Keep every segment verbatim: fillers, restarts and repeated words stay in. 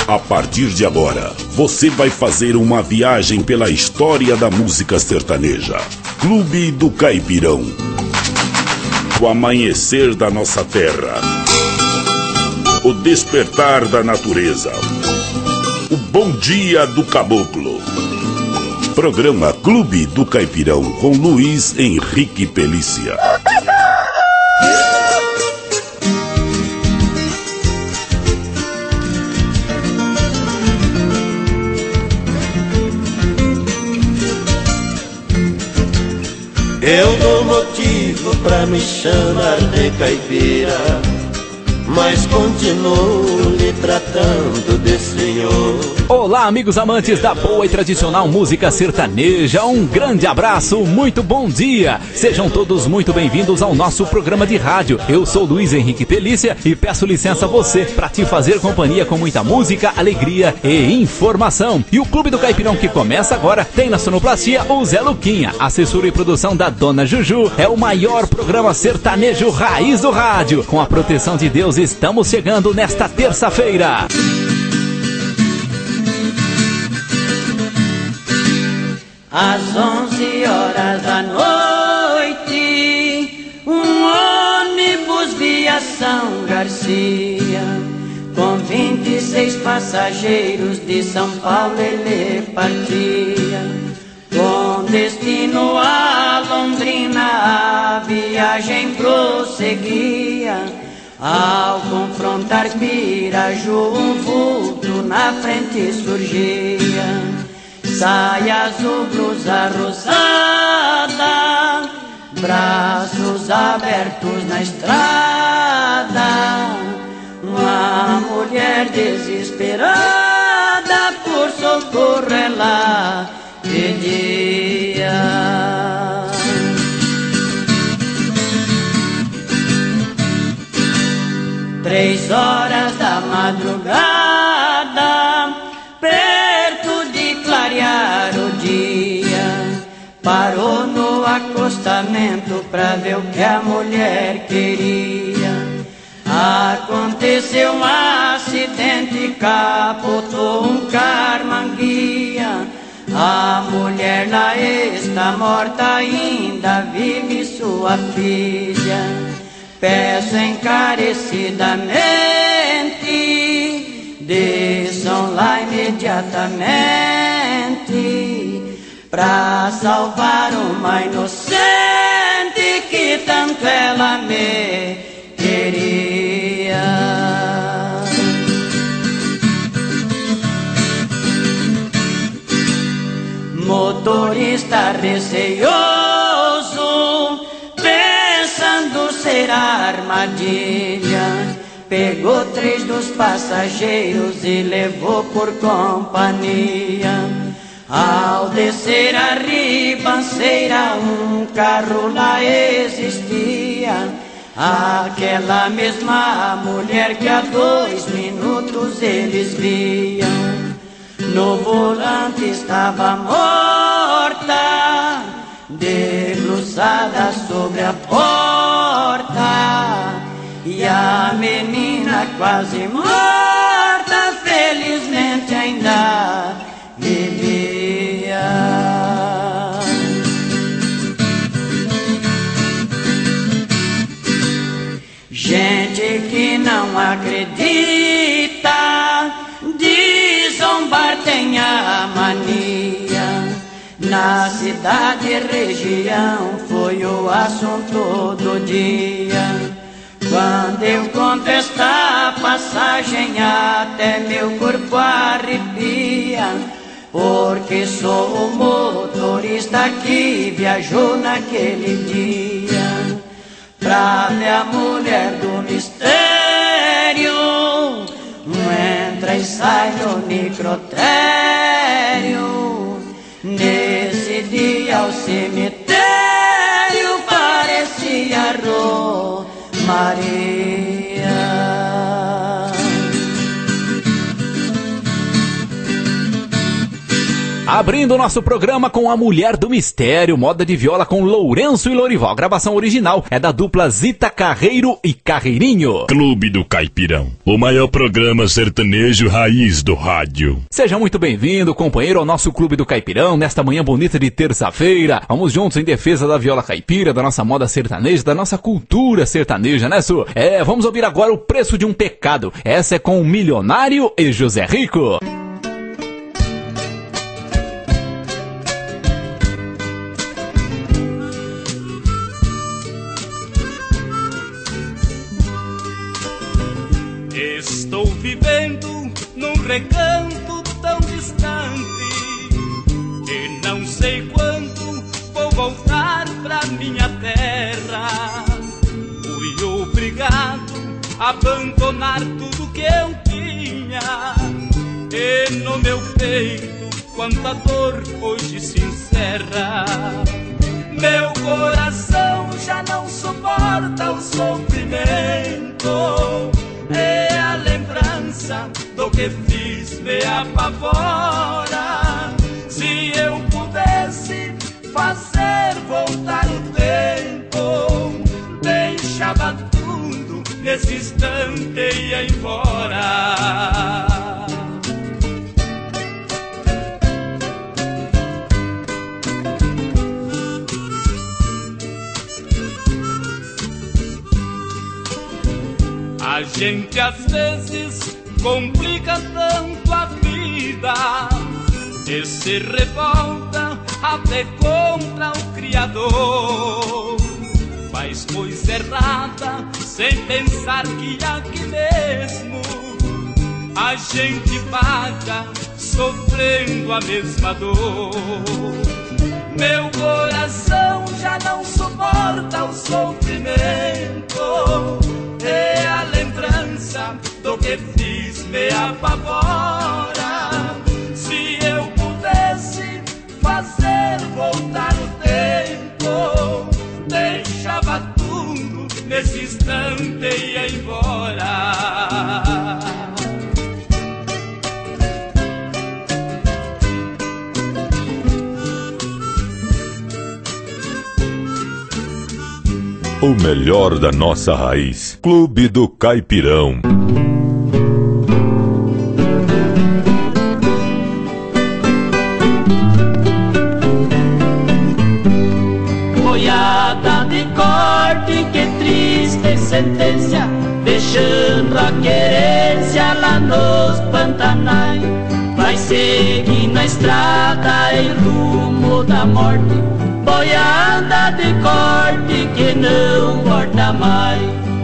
A partir de agora, você vai fazer uma viagem pela história da música sertaneja. Clube do Caipirão. O amanhecer da nossa terra. O despertar da natureza. O bom dia do caboclo. Programa Clube do Caipirão com Luiz Henrique Pelícia. Eu dou motivo pra me chamar de caipira, mas continuo lhe tratando de senhor. Olá, amigos amantes da boa e tradicional música sertaneja, um grande abraço, muito bom dia. Sejam todos muito bem-vindos ao nosso programa de rádio. Eu sou Luiz Henrique Pelícia e peço licença a você para te fazer companhia com muita música, alegria e informação. E o Clube do Caipirão que começa agora tem na sonoplastia o Zé Luquinha, assessora e produção da Dona Juju. É o maior programa sertanejo raiz do rádio. Com a proteção de Deus, estamos chegando nesta terça-feira. Às onze horas da noite, um ônibus via São Garcia, com vinte e seis passageiros de São Paulo ele partia. Com destino a Londrina a viagem prosseguia. Ao confrontar Piraju, um vulto na frente surgia. Saia azul, blusa rosada, braços abertos na estrada. Uma mulher desesperada por socorro ela pedia. Três horas da madrugada, perto de clarear o dia, parou no acostamento pra ver o que a mulher queria. Aconteceu um acidente, capotou um carmanguia. A mulher lá está morta, ainda vive sua filha. Peço encarecidamente, desçam lá imediatamente, pra salvar uma inocente que tanto ela me queria. Motorista receioso, pensando ser armadilha, pegou três dos passageiros e levou por companhia. Ao descer a ribanceira, um carro lá existia. Aquela mesma mulher que há dois minutos eles viam. No volante estava morta, debruçada sobre a porta. E a menina quase morta, felizmente ainda vivia. Gente que não acredita, de zombar tem a mania. Na cidade e região foi o assunto do dia. Quando eu conto esta passagem, até meu corpo arrepia, porque sou o motorista que viajou naquele dia. Pra ver a mulher do mistério, entra e sai no necrotério. Nesse dia ao cemitério parecia Maria. Abrindo Abrindo o nosso programa com A Mulher do Mistério, moda de viola com Lourenço e Lorival. A gravação original é da dupla Zita Carreiro e Carreirinho. Clube do Caipirão, o maior programa sertanejo raiz do rádio. Seja muito bem-vindo, companheiro, ao nosso Clube do Caipirão, nesta manhã bonita de terça-feira. Vamos juntos em defesa da viola caipira, da nossa moda sertaneja, da nossa cultura sertaneja, né, Su? É, vamos ouvir agora O Preço de um Pecado. Essa é com o Milionário e José Rico. Estou vivendo num recanto tão distante e não sei quando vou voltar pra minha terra. Fui obrigado a abandonar tudo que eu tinha e no meu peito quanta dor hoje se encerra. Meu coração já não suporta o sofrimento e a lembrança do que fiz me apavora. Se eu pudesse fazer voltar o tempo, deixava tudo nesse instante e ia embora. A gente às vezes complica tanto a vida e se revolta até contra o Criador. Faz coisa errada sem pensar que aqui mesmo a gente paga sofrendo a mesma dor. Meu coração já não suporta o sofrimento e a lembrança do que fiz me apavora. Se eu pudesse fazer voltar o tempo, deixava tudo nesse instante e ia embora. O melhor da nossa raiz. Clube do Caipirão. Boiada de corte, que triste sentença, deixando a querência lá nos Pantanais. Vai seguir na estrada em rumo da morte, boiada de corte que não volta mais.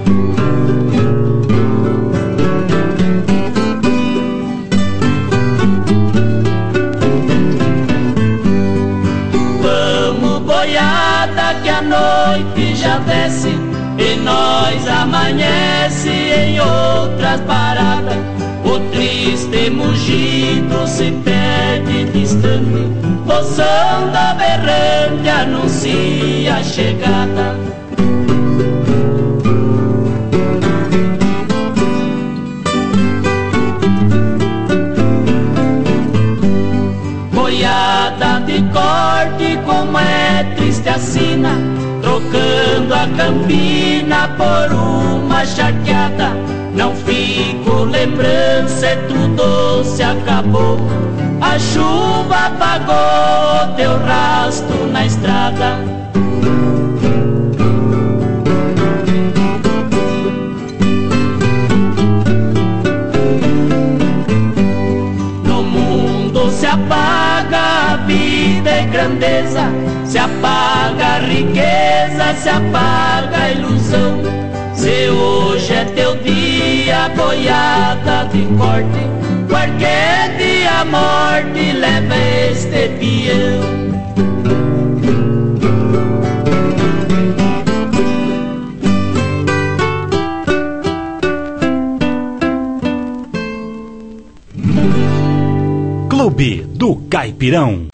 Vamos, boiada, que a noite já desce e nós amanhece em outras paradas. O triste mugido se perde distante, o som da berrante anuncia a chegada. Boiada de corte, como é triste a sina, trocando a campina por uma charqueada. Não fico lembrança, tudo se acabou, a chuva apagou teu rastro na estrada. No mundo se apaga a vida e grandeza, se apaga a riqueza, se apaga a ilusão. Se hoje é teu dia, boiada de corte, qualquer dia a morte leva este peão. Clube do Caipirão.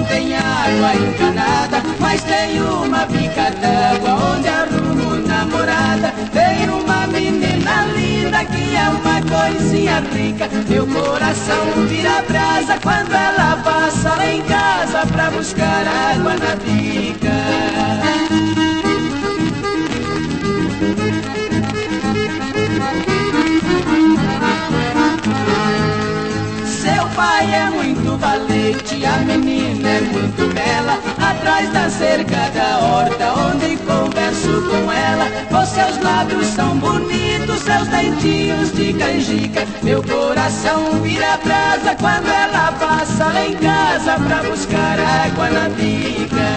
tem água encanada, mas tem uma bica d'água onde arrumo namorada. Tem uma menina linda que é uma coisinha rica. Meu coração vira brasa quando ela passa lá em casa pra buscar água na bica. Seu pai é muito valente, a menina é muito bela. Atrás da cerca da horta onde converso com ela. Os seus lábios são bonitos, seus dentinhos de canjica. Meu coração vira brasa quando ela passa lá em casa pra buscar água na bica.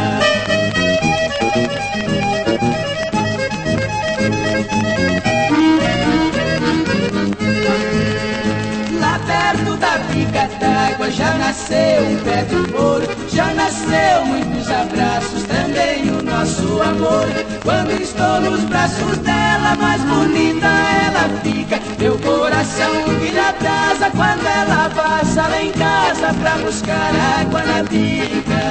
Perto da bica d'água já nasceu um pé de ouro, já nasceu muitos abraços, também o nosso amor. Quando estou nos braços dela, mais bonita ela fica. Meu coração vira brasa quando ela passa lá em casa pra buscar água na bica.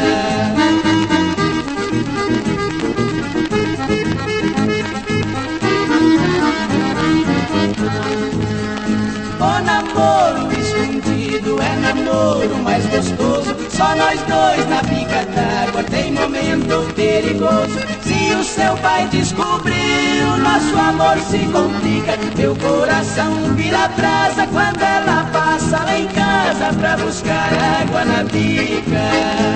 O namoro escondido é namoro mais gostoso. Só nós dois na bica d'água tem momento perigoso. Se o seu pai descobrir, o nosso amor se complica. Meu coração vira brasa quando ela passa lá em casa pra buscar água na bica.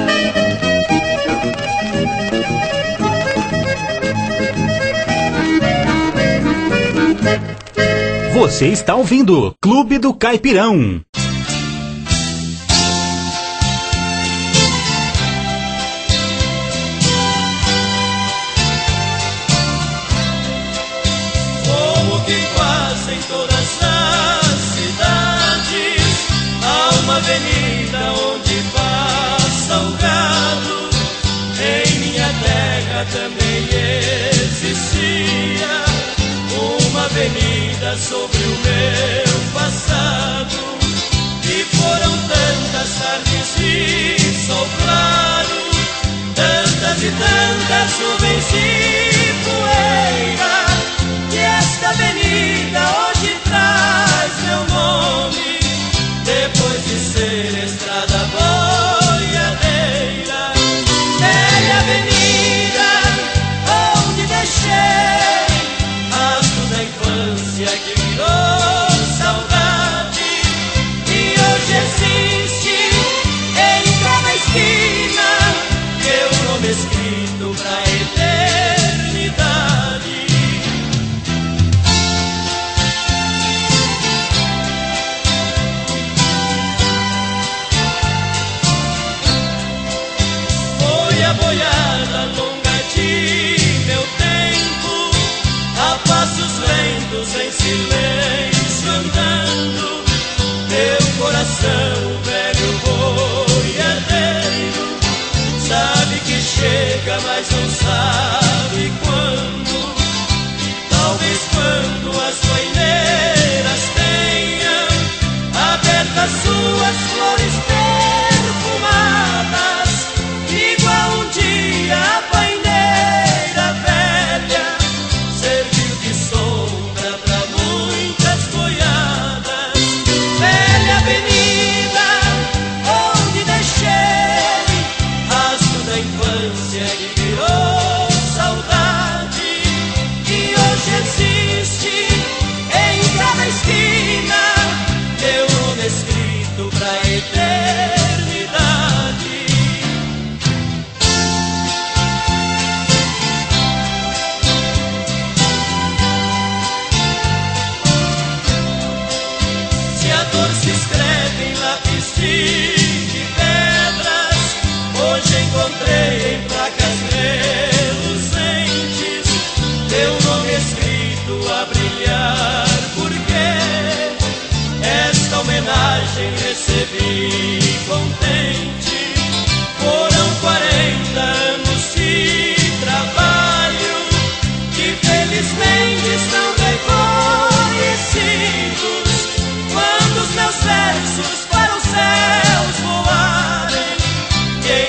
Você está ouvindo Clube do Caipirão. Como que quase em todas as cidades há uma avenida onde passa o gado. Em minha terra também existia uma avenida sobre o meu passado. E foram tantas tardes de sol claro, tantas e tantas nuvens de poeira, que esta avenida hoje traz meu nome, depois de ser estrada boiadeira. Velha avenida onde deixei rastro da infância que virou saudade, e hoje existe em cada esquina meu nome escrito pra eternidade. Foi a boiada longa de meu tempo, a passos lentos em silêncio andando. Meu coração, velho boiadeiro, sabe que chega, mas não sabe quando. Talvez quando as boineiras tenham aberto as suas flores perfumadas, igual um dia a paineira velha serviu de sombra pra muitas boiadas. Velha avenida onde deixei rastro da infância que virou saudade, e hoje existe em cada esquina meu nome escrito pra eternidade. Se a dor se escreve em lápis de pedras, hoje encontrei em placas reluzentes teu nome escrito a brilhar, porque esta homenagem recebi contente. Foram quarenta anos de trabalho que felizmente estão reconhecidos. Quando os meus versos para os céus voarem, quem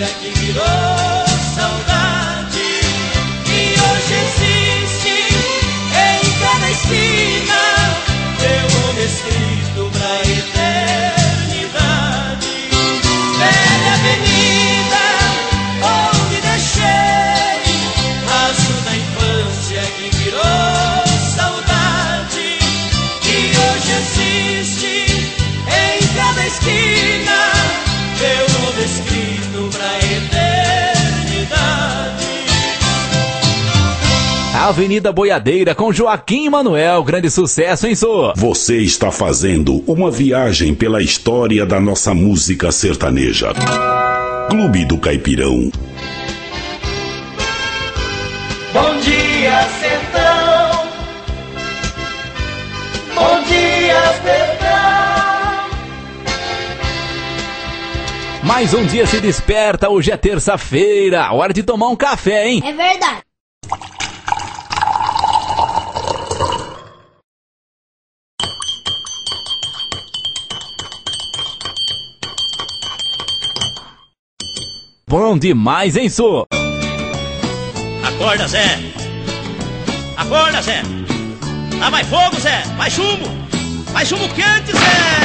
que virou saudade, e hoje existe em cada esquina teu nome escrito pra eternidade. Velha avenida onde deixei rastro da infância que virou saudade, e hoje existe em cada esquina teu nome escrito pra eternidade. Avenida Boiadeira com Joaquim Manuel, grande sucesso, hein, Sô? Você está fazendo uma viagem pela história da nossa música sertaneja. Clube do Caipirão. Bom dia, sertão. Bom dia, sertão. Mais um dia se desperta, hoje é terça-feira, hora de tomar um café, hein? É verdade. Bom demais, hein, Sô? Acorda, Zé! Acorda, Zé! Dá mais fogo, Zé! Mais chumbo! Mais chumbo quente, Zé!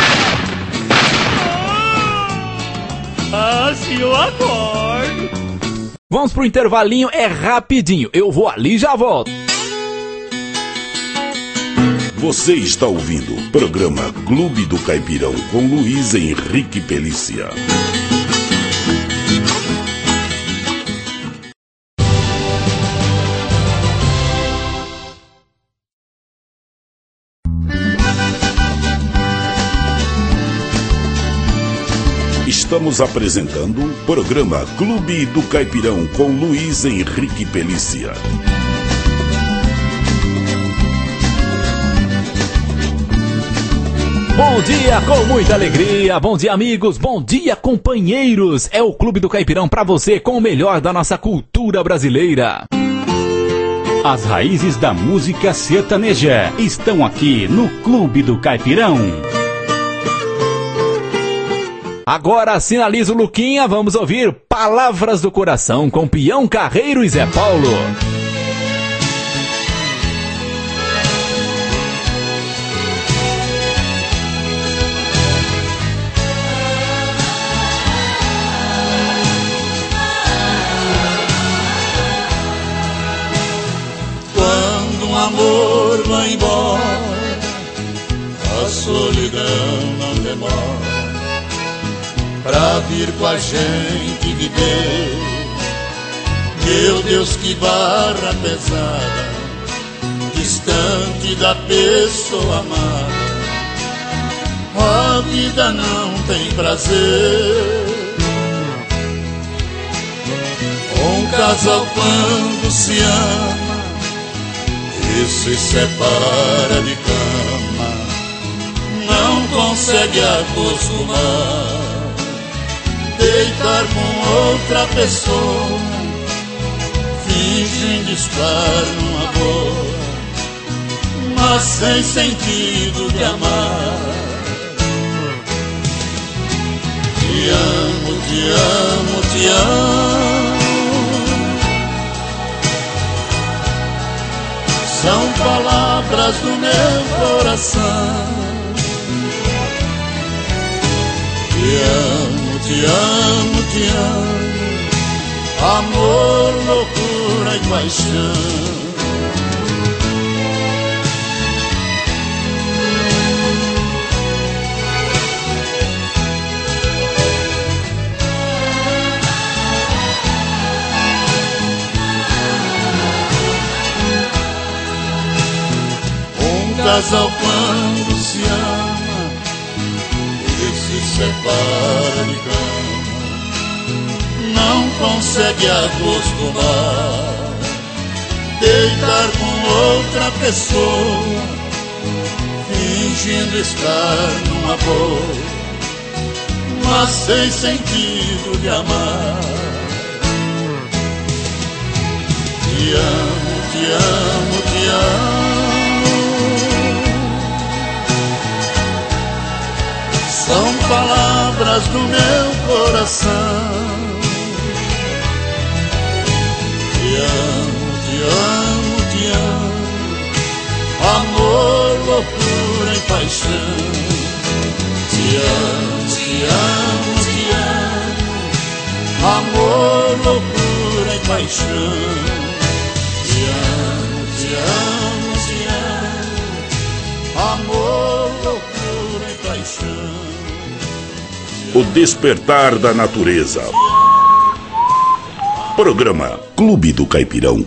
Ah, se eu acordo. Vamos pro intervalinho, é rapidinho. Eu vou ali e já volto. Você está ouvindo o programa Clube do Caipirão com Luiz Henrique Pelícia. Estamos apresentando o programa Clube do Caipirão com Luiz Henrique Pelícia. Bom dia com muita alegria, bom dia amigos, bom dia companheiros. É o Clube do Caipirão pra você com o melhor da nossa cultura brasileira. As raízes da música sertaneja estão aqui no Clube do Caipirão. Agora sinaliza o Luquinha, vamos ouvir Palavras do Coração com Pião Carreiro e Zé Paulo. Quando um amor vai embora, a solidão não demora pra vir com a gente viver. Meu Deus, que barra pesada, distante da pessoa amada. A vida não tem prazer. Um casal quando se ama e se separa de cama, não consegue acostumar deitar com outra pessoa, fingindo estar numa boa, mas sem sentido de amar. Te amo, te amo, te amo, são palavras do meu coração. Te amo, te amo, te amo, amor, loucura e paixão. Um casal quando se ama e se separa de cama, não consegue acostumar deitar com outra pessoa, fingindo estar numa boa, mas sem sentido de amar. Te amo, te amo, te amo, são palavras do meu coração. loucura e paixão. Te amo, te amo, te amo. Amor, loucura e paixão. O despertar da natureza. Programa Clube do Caipirão.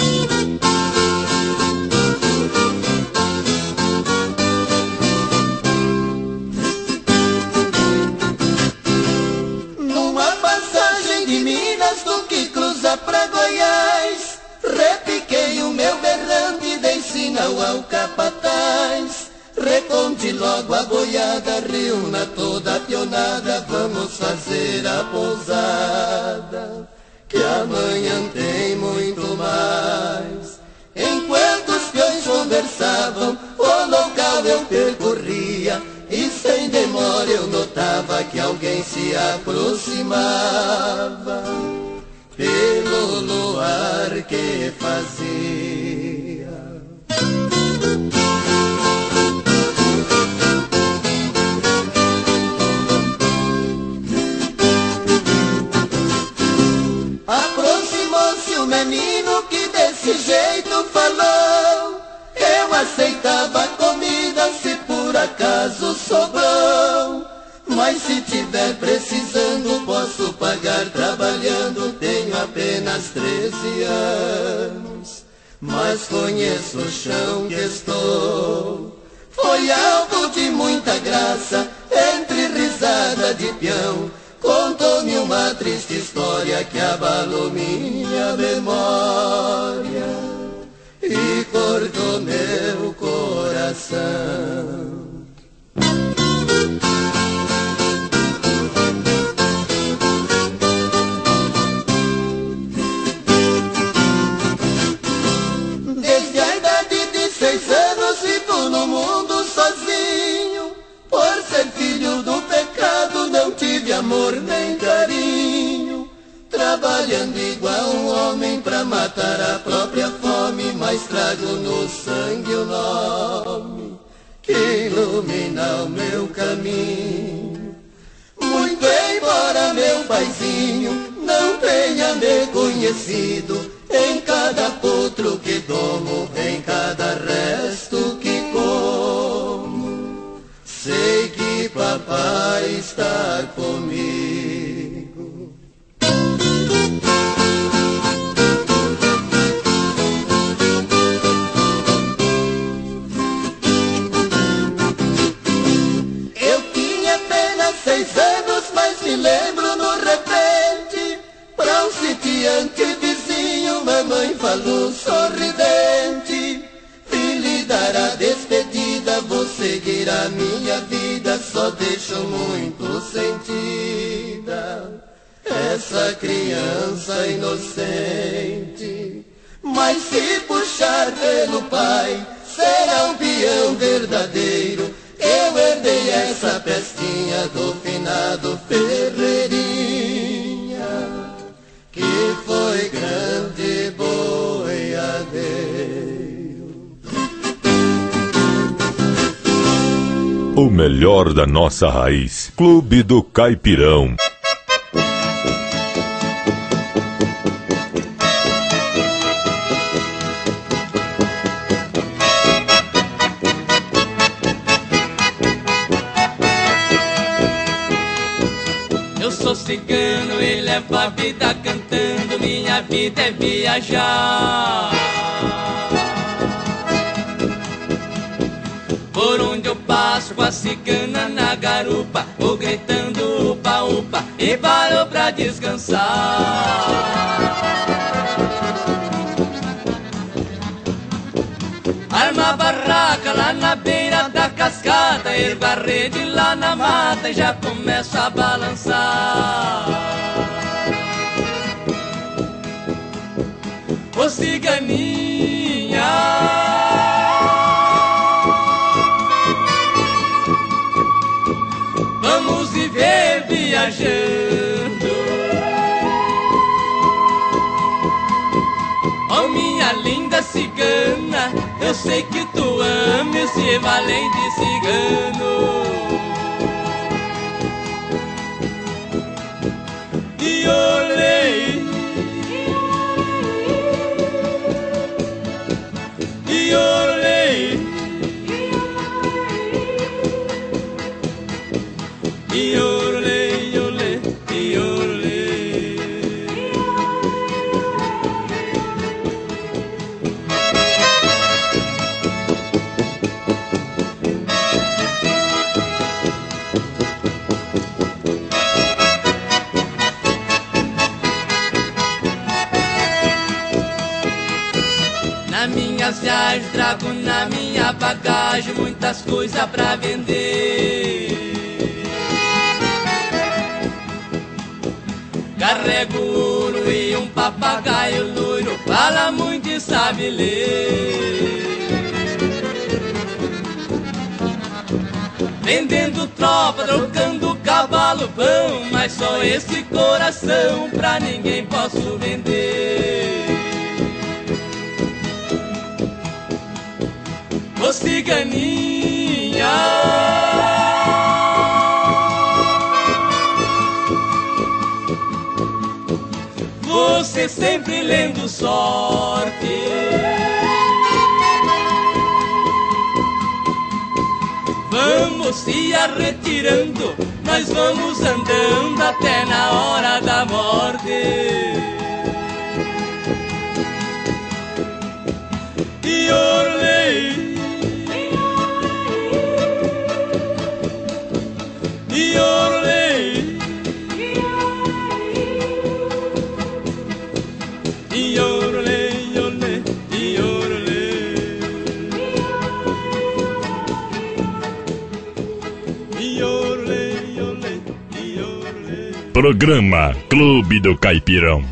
Numa passagem de Minas do que cruza pra Goiás, repiquei o meu berrante e dei sinal ao capataz. Reconte logo a boiada, reúna toda a pionada, vamos fazer a pousada, que amanhã tem muito mais. Enquanto os peões conversavam, o local eu percorria, e sem demora eu notava que alguém se aproximava, pelo luar que fazia. Aproximou-se o menino que desse jeito falou: eu aceitava a comida se por acaso sobrou, mas se tiver precisando posso pagar trabalhando. Tenho apenas treze anos, mas conheço o chão que estou. Foi alvo de muita graça, entre risada de peão, contou-me uma triste história que abalou minha memória e cortou meu coração. Desde a idade de seis anos vivo no mundo sozinho. Por ser filho do pecado não tive amor nem carinho, trabalhando igual um homem pra matar a própria fome, mas trago no sangue o nome que ilumina o meu caminho. Muito embora meu paizinho não tenha me conhecido, em cada potro que domo, em cada resto que como, sei que papai está comigo. Eu tinha apenas seis anos, mas me lembro no repente, pra um sitiante vizinho, mamãe falou sorridente: filho, dará despedida, vou seguir a minha vida, só deixo muito sentida essa criança inocente. Mas se puxar pelo pai, será um peão verdadeiro. Eu herdei essa pestinha do finado Ferreirinha, que foi grande boiadeiro. O melhor da nossa raiz. Clube do Caipirão. Eu sou cigano e levo a vida cantando, minha vida é viajar. Por onde eu passo com a cigana na garupa, vou gritando upa upa e paro pra descansar. Arma a barraca lá na beira da cascata, ergo a rede lá na mata e já começo a balançar. Ô ciganinha, vamos viver viajando. Oh minha linda cigana, eu sei que tu amas esse valente cigano. E olhei minhas viagens, trago na minha bagagem muitas coisas pra vender. Carrego ouro e um papagaio loiro, fala muito e sabe ler. Vendendo tropa, trocando cavalo pão, mas só esse coração pra ninguém posso vender. Ô ciganinha, você sempre lendo sorte. Vamos se arretirando, nós vamos andando até na hora da morte. E orlei, e orlei, e orlei, orlei, e orlei. Programa Clube do Caipirão.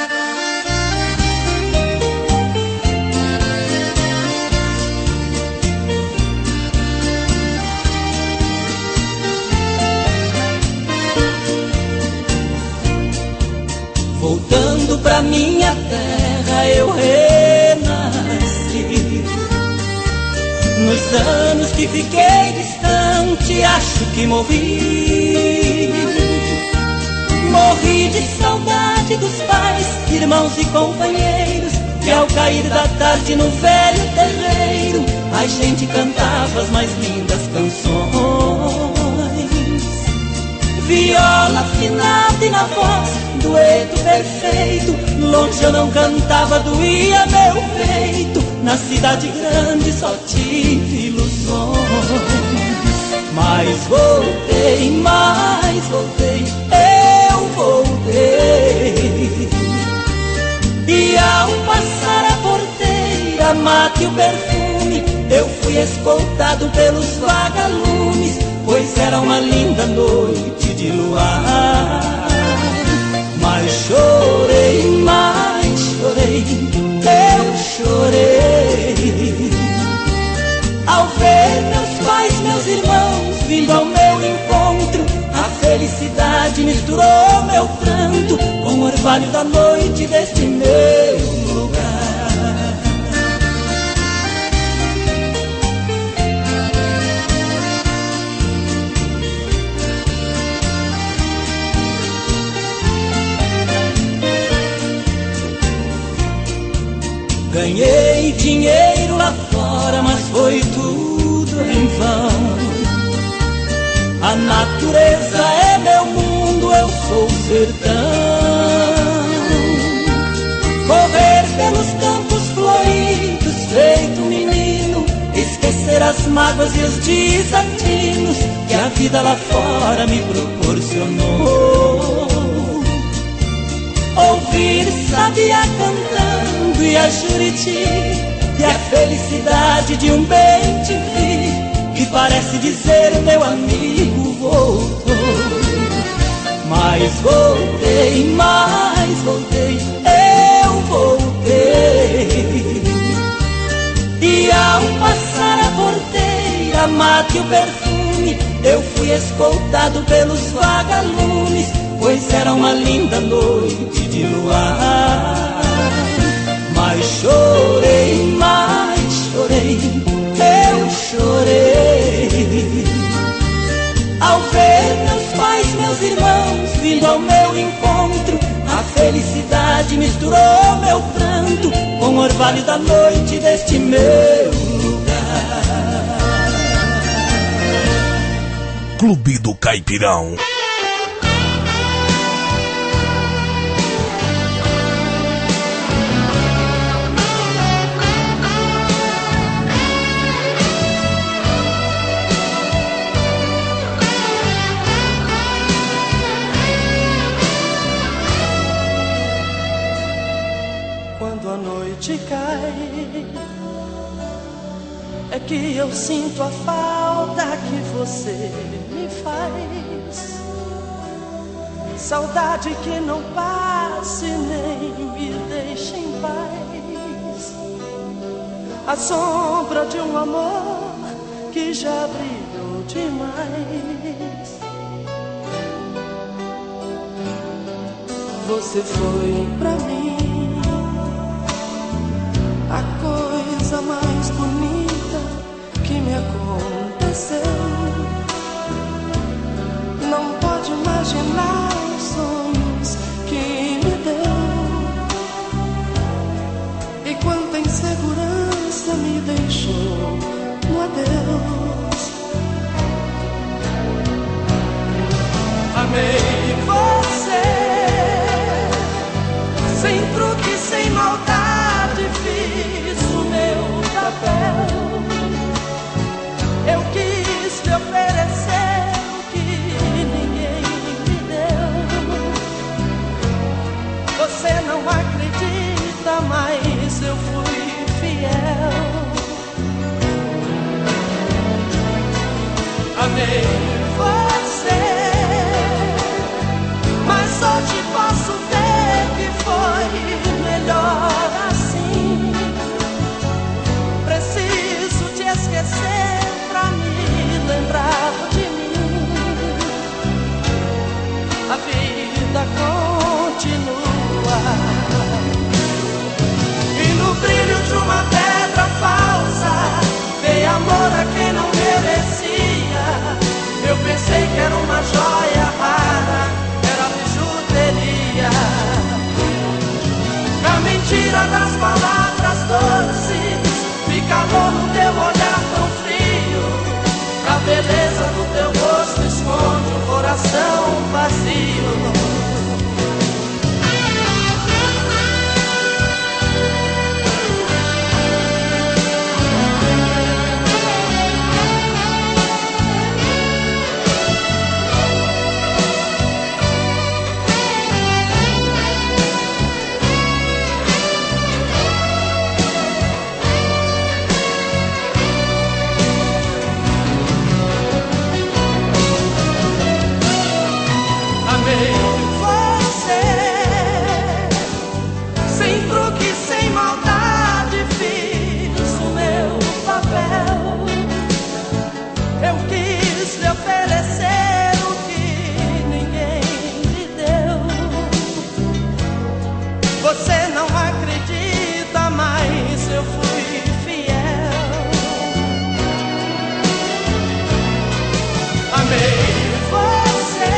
Voltando pra minha terra eu renasci. Nos anos que fiquei distante acho que morri. Morri de saudade dos pais, irmãos e companheiros, que ao cair da tarde no velho terreiro a gente cantava as mais lindas canções. Viola afinada e na voz, dueto perfeito, longe eu não cantava, doía meu peito. Na cidade grande só tive ilusões. Mas voltei, mas voltei, eu voltei. E ao passar a porteira, mate o perfume, eu fui escoltado pelos vagalumes, pois era uma linda noite de luar. Mas chorei, mas chorei, eu chorei, ao ver meus pais, meus irmãos vindo ao meu encontro. A felicidade misturou meu pranto com o orvalho da noite deste meu lugar. Ganhei dinheiro lá fora, mas foi tudo em vão. A natureza é meu mundo, eu sou o sertão. Correr pelos campos floridos, feito menino, esquecer as mágoas e os desatinos que a vida lá fora me proporcionou. Ouvir sabiá cantando e a Juriti, e a felicidade de um bem te vi, que parece dizer meu amigo voltou. Mas voltei, mas voltei, eu voltei. E ao passar a porteira, mate o perfume, eu fui escoltado pelos vagalumes, pois era uma linda noite de luar. Mas chorei, mas chorei, eu chorei, ao ver meus pais, meus irmãos vindo ao meu encontro. A felicidade misturou meu pranto com o orvalho da noite deste meu lugar. Clube do Caipirão. A a noite cai, é que eu sinto a falta que você me faz. Saudade que não passe nem me deixe em paz. A sombra de um amor que já brilhou demais. Você foi pra mim a coisa mais bonita que me aconteceu. Não pode imaginar os sonhos que me deu. E quanta insegurança me deixou no adeus. Amei você, sem truque, sem maldade, fiz o meu papel. Eu quis te oferecer o que ninguém me deu. Você não acredita, mas eu fui fiel. Amei você, mas só te posso ver que foi melhor assim. Preciso te esquecer pra me lembrar de mim. A vida continua, e no brilho de uma pedra falsa dei amor a quem não merecia. Eu pensei que era uma joia rara, era bijuteria. Na mentira das palavras doces, me calou no teu olhar tão frio. A beleza do teu rosto esconde um coração vazio. Você não acredita, mas eu fui fiel. Amei você,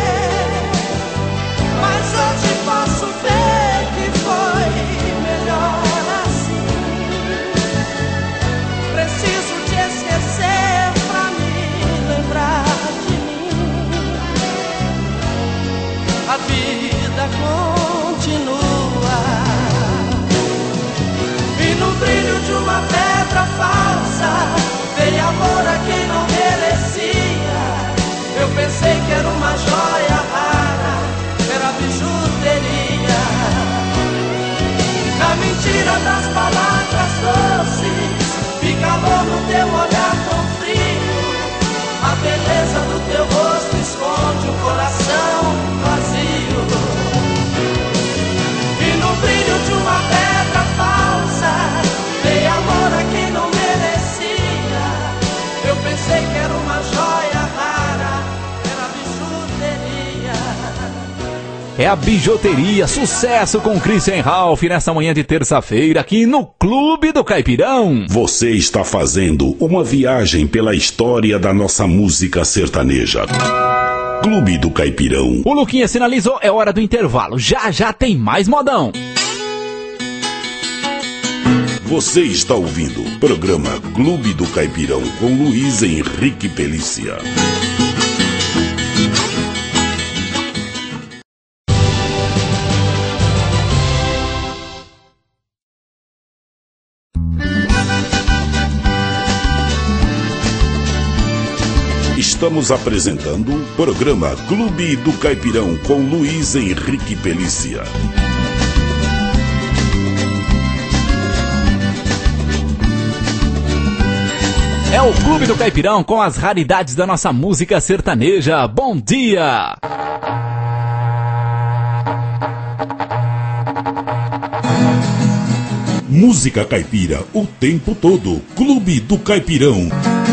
mas hoje posso ver que foi melhor assim. Preciso te esquecer pra me lembrar de mim. A vida continua, e no brilho de uma pedra falsa dei amor a quem não merecia. Eu pensei que era uma joia rara, era bijuteria. Na mentira das palavras doces, me calou no teu olhar tão frio. A beleza do teu rosto esconde um coração vazio. E no brilho de uma pedra falsa dei amor a quem não merecia. Eu pensei que era uma joia rara, era bijuteria. É a bijuteria, sucesso com Christian Ralph nessa manhã de terça-feira aqui no Clube do Caipirão. Você está fazendo uma viagem pela história da nossa música sertaneja. Clube do Caipirão. O Luquinha sinalizou, é hora do intervalo. Já já tem mais modão. Você está ouvindo o programa Clube do Caipirão com Luiz Henrique Pelícia. Estamos apresentando o programa Clube do Caipirão com Luiz Henrique Pelícia. É o Clube do Caipirão com as raridades da nossa música sertaneja. Bom dia! Música caipira o tempo todo. Clube do Caipirão.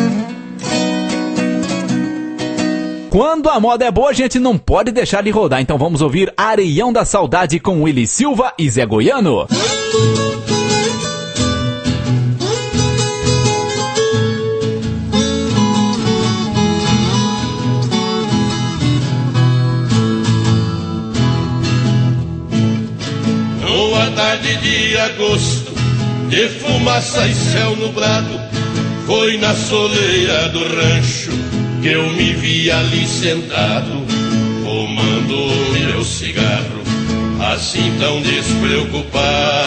Quando a moda é boa, a gente não pode deixar de rodar. Então vamos ouvir Areião da Saudade com Willy Silva e Zé Goiano. Numa tarde de agosto, de fumaça e céu nublado, foi na soleira do rancho que eu me vi ali sentado, fumando o meu cigarro, assim tão despreocupado.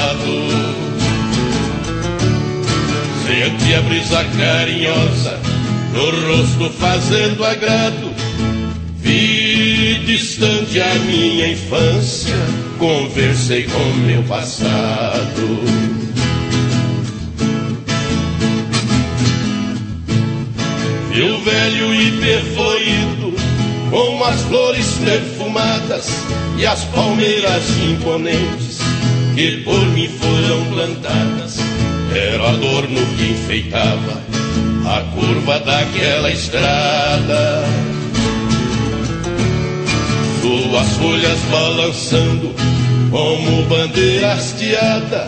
Senti a brisa carinhosa no rosto fazendo agrado, vi distante a minha infância, conversei com meu passado. Vi o velho Ipê florido, com as flores perfumadas e as palmeiras imponentes que por mim foram plantadas. Era o adorno que enfeitava a curva daquela estrada. Suas folhas balançando como bandeira hasteada,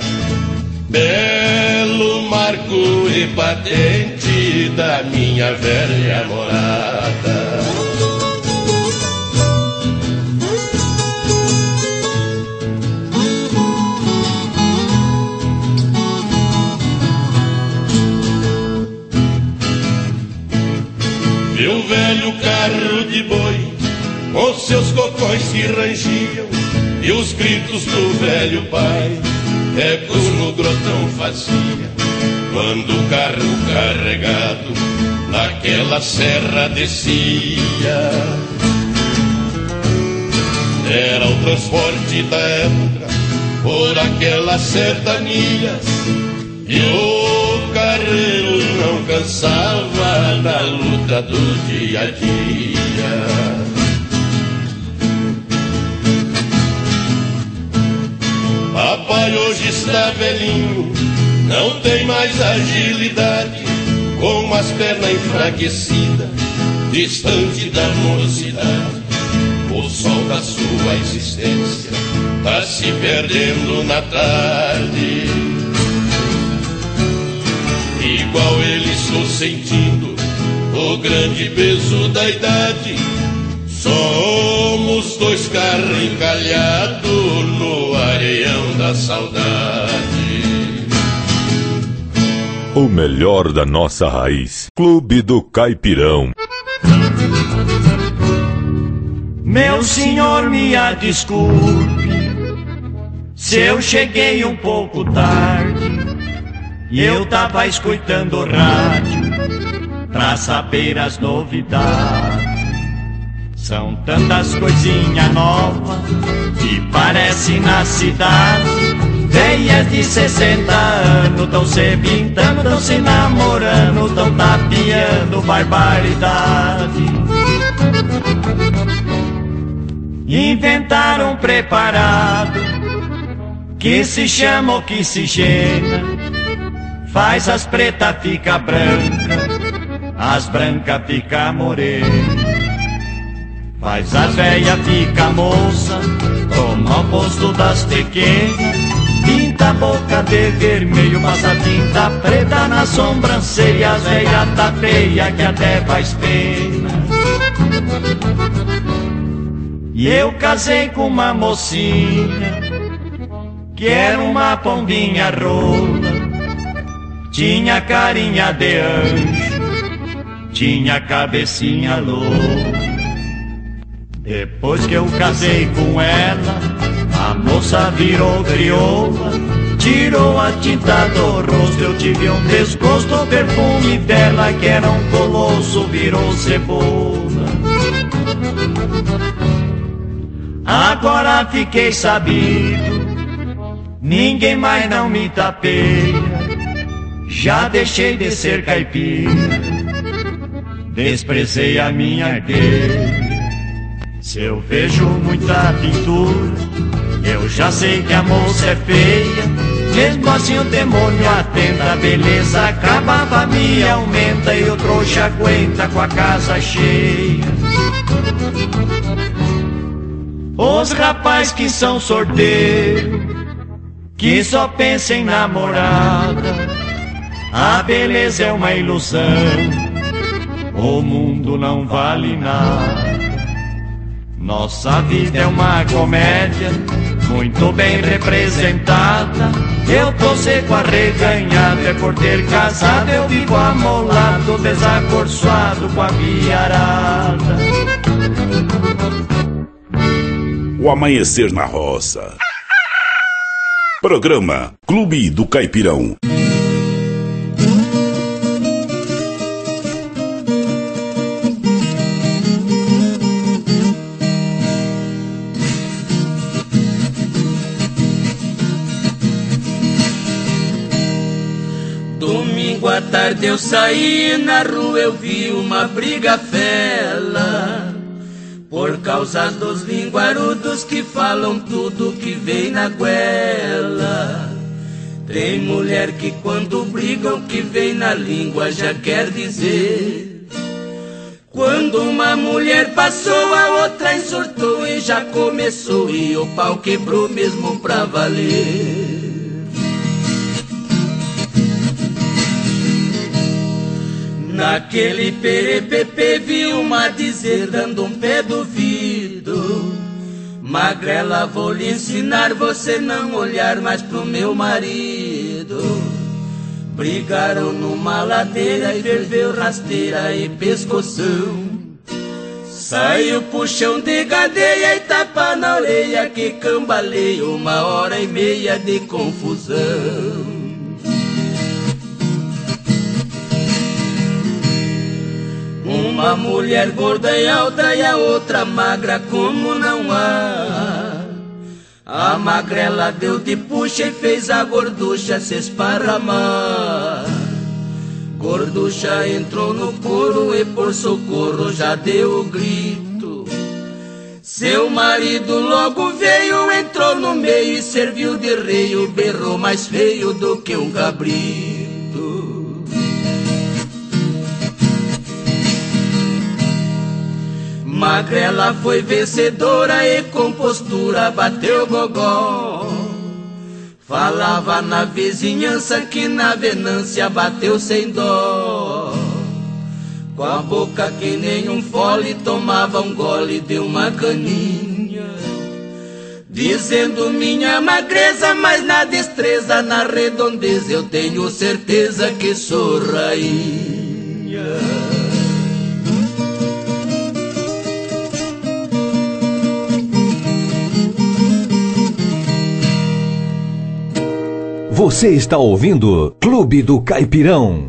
belo marco e patente da minha velha morada. Meu velho carro de boi, com seus cocões que rangiam, e os gritos do velho pai, eco no grotão fazia, quando o carro carregado naquela serra descia. Era o transporte da época por aquelas sertanias, e o carreiro não cansava da luta do dia a dia. Papai hoje está velhinho, não tem mais agilidade, com as pernas enfraquecidas, distante da mocidade. O sol da sua existência tá se perdendo na tarde. Igual ele estou sentindo o grande peso da idade. Somos dois carros encalhados no areião da saudade. O melhor da nossa raiz. Clube do Caipirão. Meu senhor, me a desculpe se eu cheguei um pouco tarde. Eu tava escutando o rádio pra saber as novidades. São tantas coisinhas novas que parece na cidade. Veias de sessenta anos tão se pintando, tão se namorando, tão tapeando barbaridade. Inventaram um preparado que se chama oxigena, faz as pretas ficar brancas, as brancas ficar morenas. Faz as velhas ficar moça, toma o posto das pequenas. Pinta a boca de vermelho, passa tinta preta na sobrancelha. As velhas tá feia que até faz pena. E eu casei com uma mocinha que era uma pombinha rola. Tinha carinha de anjo, tinha cabecinha louca. Depois que eu casei com ela, a moça virou crioula. Tirou a tinta do rosto, eu tive um desgosto. O perfume dela, que era um colosso, virou cebola. Agora fiquei sabido, ninguém mais não me tapeia. já deixei de ser caipira, desprezei a minha arteira. Se eu vejo muita pintura, eu já sei que a moça é feia. Mesmo assim o demônio atenta, a beleza acaba, me aumenta e o trouxa aguenta com a casa cheia. Os rapazes que são sorteiros, que só pensam em namorada, a beleza é uma ilusão, o mundo não vale nada. Nossa vida é uma comédia muito bem representada. Eu tô seco arreganhado, é por ter casado. Eu vivo amolado, desacorçoado com a viarada. O Amanhecer na Roça. Programa Clube do Caipirão. Domingo à tarde eu saí na rua, eu vi uma briga fela, por causa dos linguarudos que falam tudo que vem na goela. Tem mulher que quando brigam que vem na língua já quer dizer. Quando uma mulher passou, a outra insultou e já começou, e o pau quebrou mesmo pra valer. Naquele perepepe vi uma dizer dando um pé do vidro: magrela, vou lhe ensinar você não olhar mais pro meu marido. Brigaram numa ladeira e ferveu rasteira e pescoção. Saiu puxão de gadeia e tapa na orelha que cambaleia, uma hora e meia de confusão. Uma mulher gorda e alta e a outra magra como não há. A magrela deu de puxa e fez a gorducha se esparramar. Gorducha entrou no coro e por socorro já deu o grito. Seu marido logo veio, entrou no meio e serviu de rei, berrou mais feio do que um cabrito. Magrela foi vencedora e com postura bateu gogó. Falava na vizinhança que na venância bateu sem dó. Com a boca que nem um fole tomava um gole de uma caninha, dizendo minha magreza, mas na destreza, na redondeza eu tenho certeza que sou rainha. Você está ouvindo Clube do Caipirão.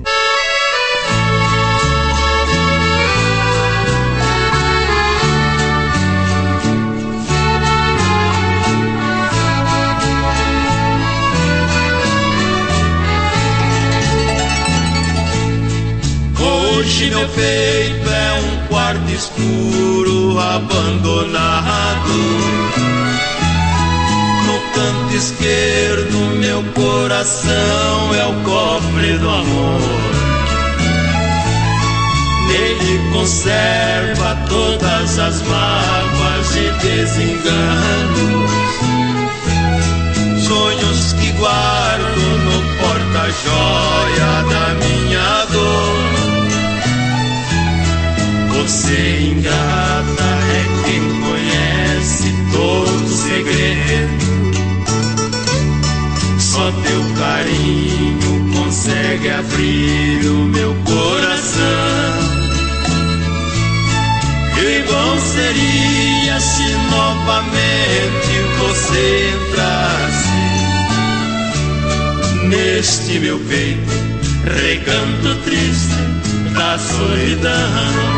Hoje meu peito é um quarto escuro abandonado. Canto esquerdo, meu coração é o cofre do amor. Nele conserva todas as mágoas e desenganos, sonhos que guardo no porta-joia da minha dor. Você ingrata é quem conhece todo segredo. Só teu carinho consegue abrir o meu coração. Que bom seria se novamente você entrasse neste meu peito, recanto triste da solidão.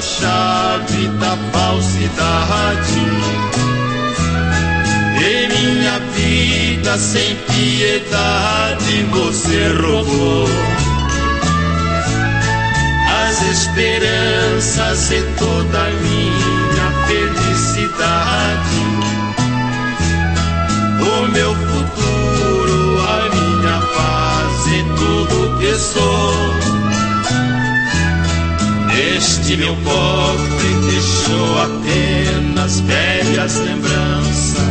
chave da falsidade. E minha vida sem piedade você roubou. As esperanças e toda a minha felicidade. O meu futuro, a minha paz e tudo que sou. Este meu cofre deixou apenas velhas lembranças,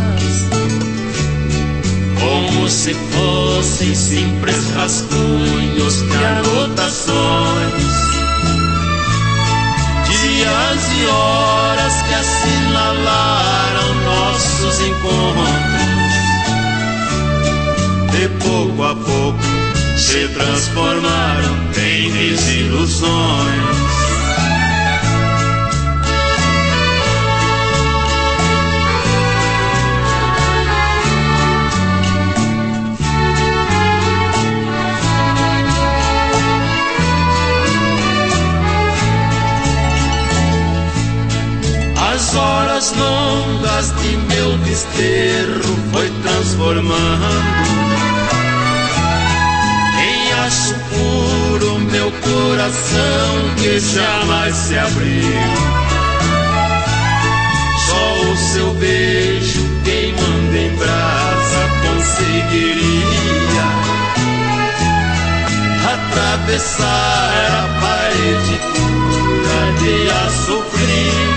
como se fossem simples rascunhos de anotações, dias e horas que assinalaram nossos encontros. De pouco a pouco se transformaram em desilusões. As horas longas de meu desterro foi transformando em acho puro meu coração que jamais se abriu. Só o seu beijo queimando em brasa conseguiria atravessar a parede dura de aço frio.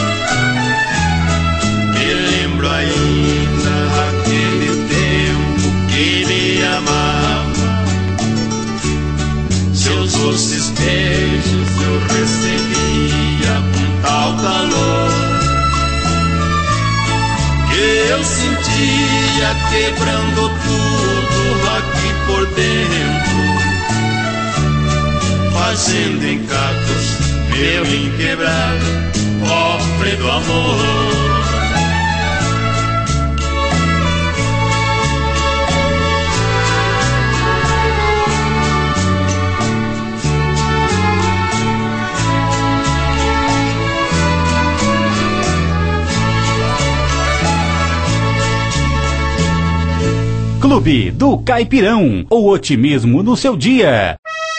Ainda aquele tempo que me amava, seus doces beijos eu recebia com tal calor que eu sentia quebrando tudo aqui por dentro, fazendo encantos meu inquebrável cofre do amor. Clube do Caipirão, o otimismo no seu dia.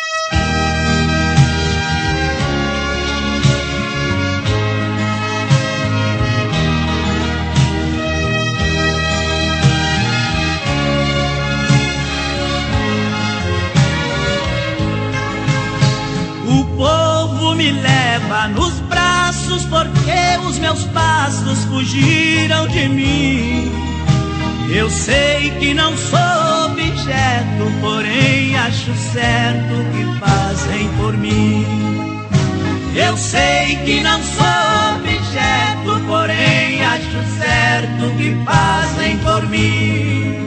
O povo me leva nos braços porque os meus passos fugiram de mim. Eu sei que não sou objeto, porém acho certo que fazem por mim. Eu sei que não sou objeto, porém acho certo que fazem por mim.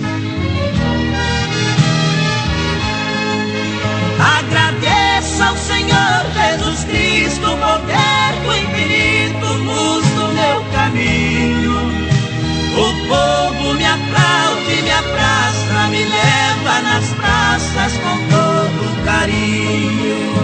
Agradeço ao Senhor Jesus Cristo, poder do infinito, luz do meu caminho. O povo me aplaude, me abraça, me leva nas praças com todo carinho.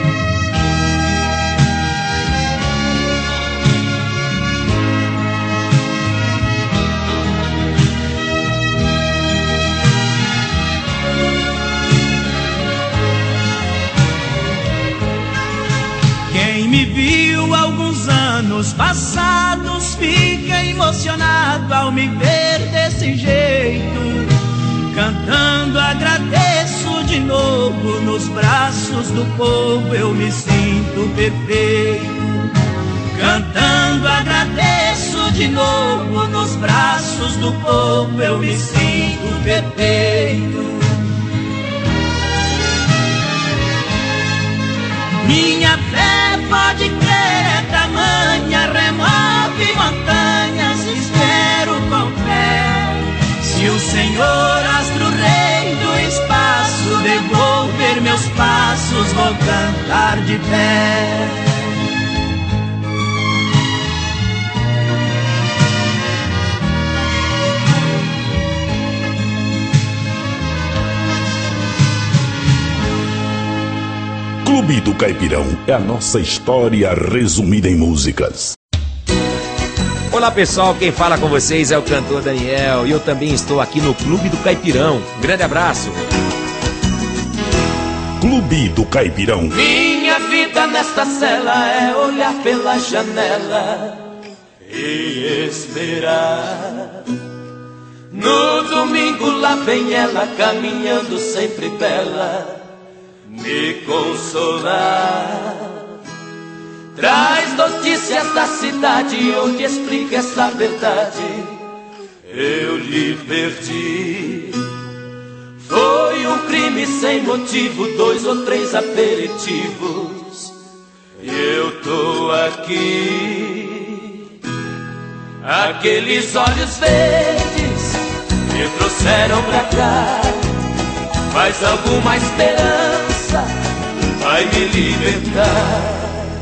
Quem me viu alguns anos passados fica emocionado ao me ver desse jeito. Cantando agradeço de novo, nos braços do povo eu me sinto perfeito. Cantando agradeço de novo, nos braços do povo eu me sinto perfeito. Minha fé, pode crer, é tamanha, remove montanhas, espero com fé. Se o Senhor, astro rei do espaço, devolver meus passos, vou cantar de pé. Clube do Caipirão é a nossa história resumida em músicas. Olá pessoal, quem fala com vocês é o cantor Daniel e eu também estou aqui no Clube do Caipirão. Um grande abraço. Clube do Caipirão. Minha vida nesta cela é olhar pela janela e esperar. No domingo lá vem ela caminhando sempre bela, me consolar. Traz notícias da cidade onde explica essa verdade. Eu lhe perdi. Foi um crime sem motivo, dois ou três aperitivos. Eu tô aqui. Aqueles olhos verdes me trouxeram pra cá. Mas alguma esperança vai me libertar.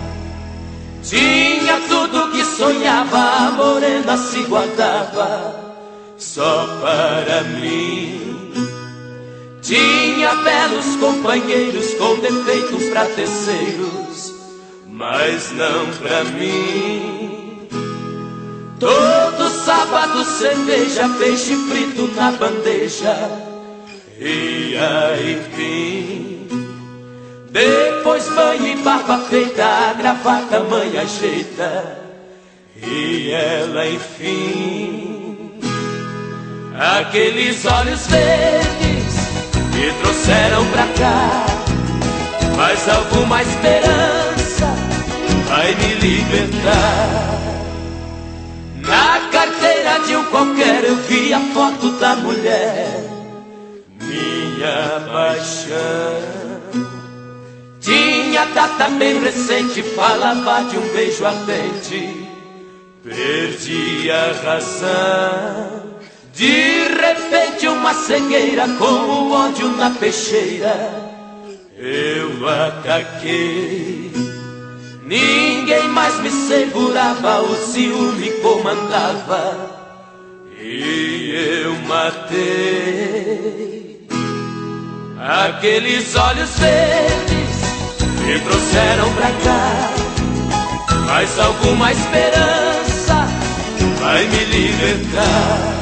Tinha tudo que sonhava, a morena se guardava só para mim. Tinha belos companheiros com defeitos pra terceiros, mas não pra mim. Todo sábado cerveja, peixe frito na bandeja, e aí fim. Depois banho e barba feita, a gravata mãe ajeita, e ela enfim. Aqueles olhos verdes me trouxeram pra cá, mas alguma esperança vai me libertar. Na carteira de um qualquer eu vi a foto da mulher, minha paixão. Tinha data bem recente, falava de um beijo ardente. Perdi a razão. De repente uma cegueira, como o ódio na peixeira, eu ataquei. Ninguém mais me segurava, o ciúme comandava, e eu matei. Aqueles olhos verdes me trouxeram pra cá, mas alguma esperança vai me libertar.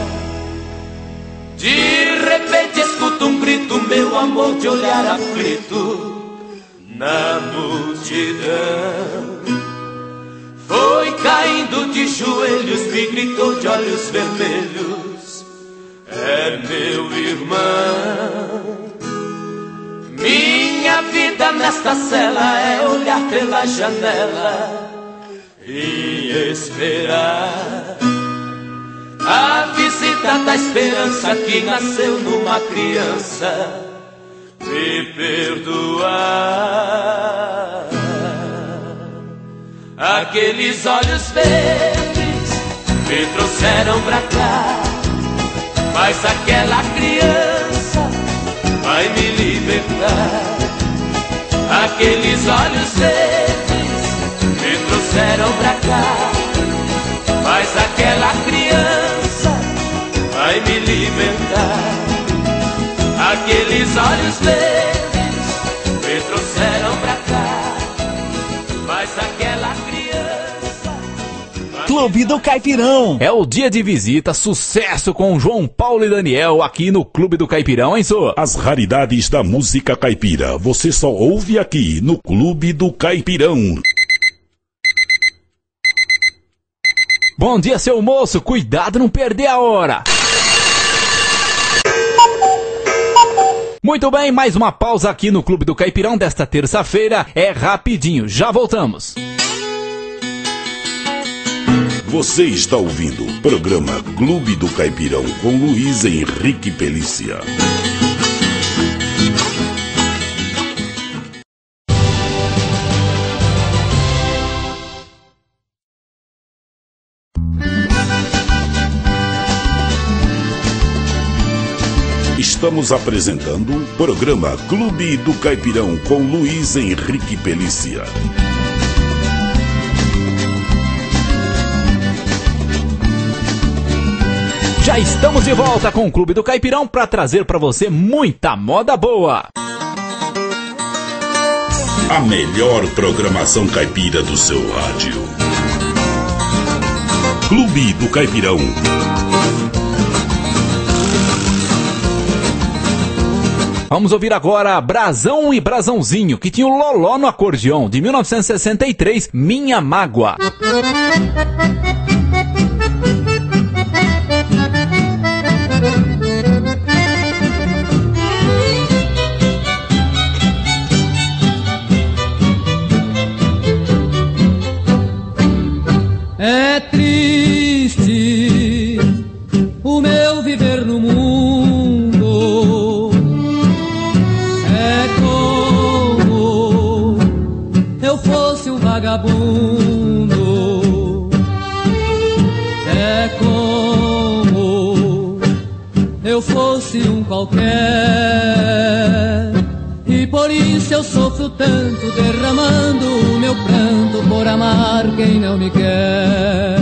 De repente escuto um grito, meu amor, de olhar aflito na multidão. Foi caindo de joelhos, me gritou de olhos vermelhos, é meu irmão. Minha vida nesta cela é olhar pela janela e esperar a visita da esperança que nasceu numa criança me perdoar. Aqueles olhos verdes me trouxeram pra cá, mas aquela criança vai me libertar. Aqueles olhos verdes me trouxeram pra cá, mas aquela criança vai me libertar. Aqueles olhos verdes me trouxeram pra cá, mas aquela criança vai... Clube do Caipirão. É o dia de visita, sucesso com João Paulo e Daniel aqui no Clube do Caipirão, hein, só? As raridades da música caipira, você só ouve aqui no Clube do Caipirão. Bom dia, seu moço, cuidado não perder a hora. Muito bem, mais uma pausa aqui no Clube do Caipirão desta terça-feira. É rapidinho, já voltamos. Você está ouvindo o programa Clube do Caipirão com Luiz Henrique Pelícia. Estamos apresentando o programa Clube do Caipirão com Luiz Henrique Pelícia. Já estamos de volta com o Clube do Caipirão para trazer para você muita moda boa. A melhor programação caipira do seu rádio. Clube do Caipirão. Vamos ouvir agora Brasão e Brasãozinho, que tinha o Loló no acordeão, de mil novecentos e sessenta e três, Minha Mágoa. É triste o meu viver no mundo, é como eu fosse um vagabundo, é como eu fosse um qualquer, e por isso eu sofro tanto, derramando o meu pranto por amar quem não me quer.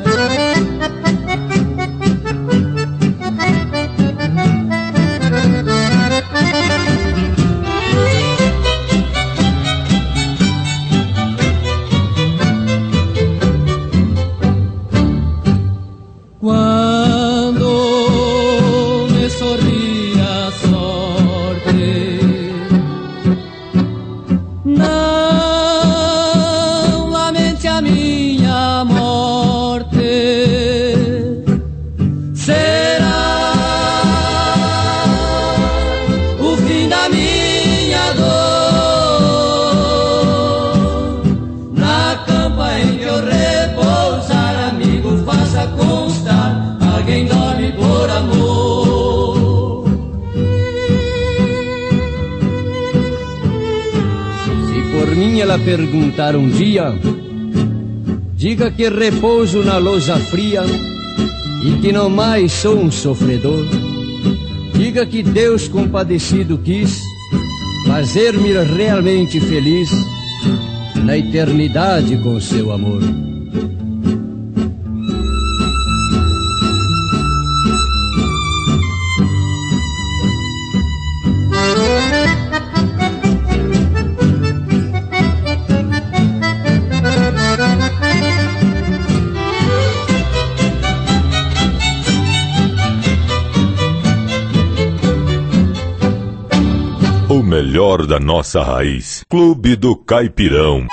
Quando me sorri a sorte, não lamente a minha morte. Será o fim da minha dor. Na campa em que eu repousar, amigo, faça constar, alguém dorme por amor. Se por mim ela perguntar um dia, diga que repouso na lousa fria e que não mais sou um sofredor. Diga que Deus compadecido quis fazer-me realmente feliz na eternidade com seu amor. O melhor da nossa raiz. Clube do Caipirão.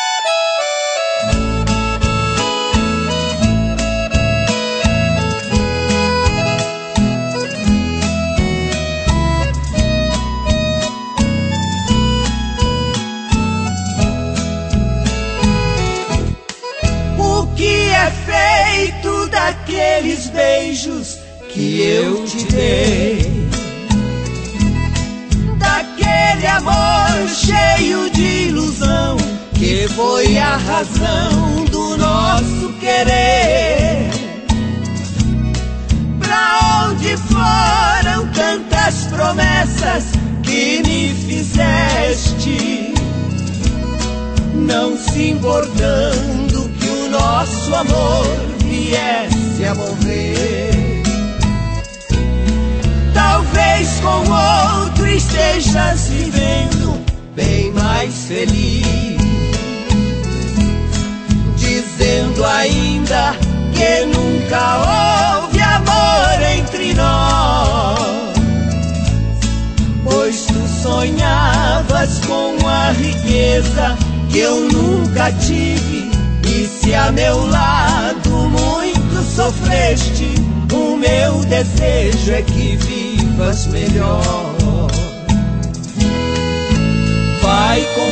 O que é feito daqueles beijos que eu te dei? Daquele amor cheio de ilusão que foi a razão do nosso querer. Pra onde foram tantas promessas que me fizeste, não se importando que o nosso amor viesse a morrer? Talvez com outro estejas vivendo bem mais feliz, dizendo ainda que nunca houve amor entre nós, pois tu sonhavas com a riqueza que eu nunca tive, e se a meu lado muito sofreste, o meu desejo é que vivas melhor. Vai com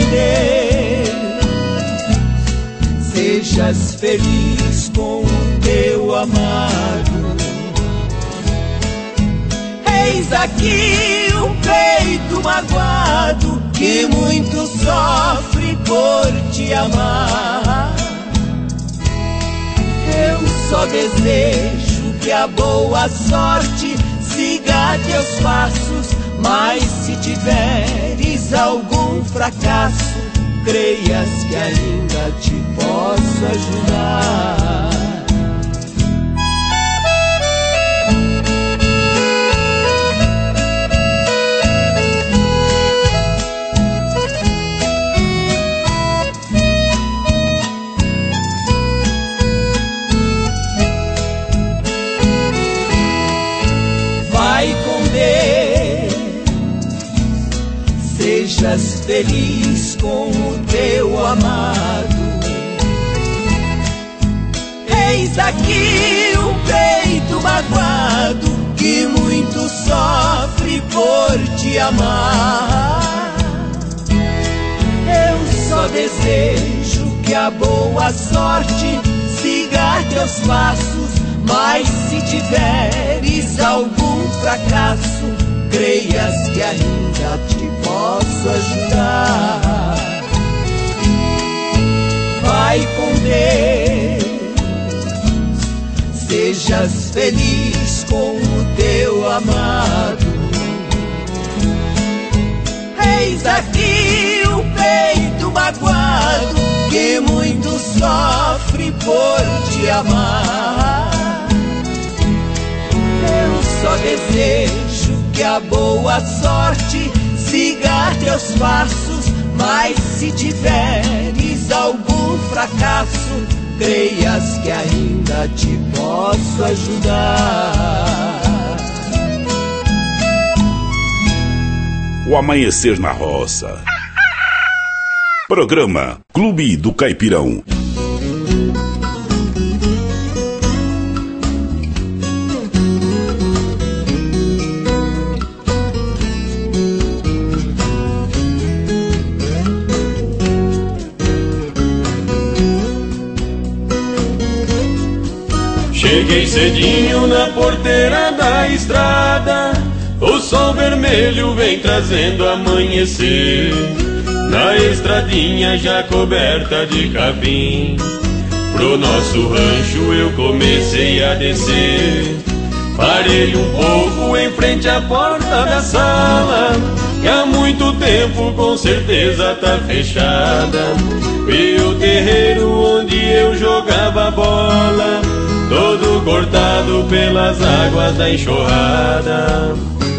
Deus, sejas feliz com o teu amado. Eis aqui um peito magoado que muito sofre por te amar. Eu só desejo que a boa sorte siga teus passos, mas se tiveres algum fracasso, creias que ainda te posso ajudar. feliz com o teu amado. Eis aqui o peito magoado que muito sofre por te amar. Eu só desejo que a boa sorte siga teus passos, mas se tiveres algum fracasso, creias que ainda te posso ajudar. Vai com Deus, sejas feliz com o teu amado. Eis aqui o peito magoado que muito sofre por te amar. Eu só desejo que a boa sorte siga teus passos, mas se tiveres algum fracasso, creias que ainda te posso ajudar. O Amanhecer na Roça. Programa Clube do Caipirão. Cheguei cedinho na porteira da estrada, o sol vermelho vem trazendo amanhecer. Na estradinha já coberta de capim, pro nosso rancho eu comecei a descer. Parei um pouco em frente à porta da sala, que há muito tempo com certeza tá fechada. Vi o terreiro onde eu jogava bola, todo cortado pelas águas da enxurrada.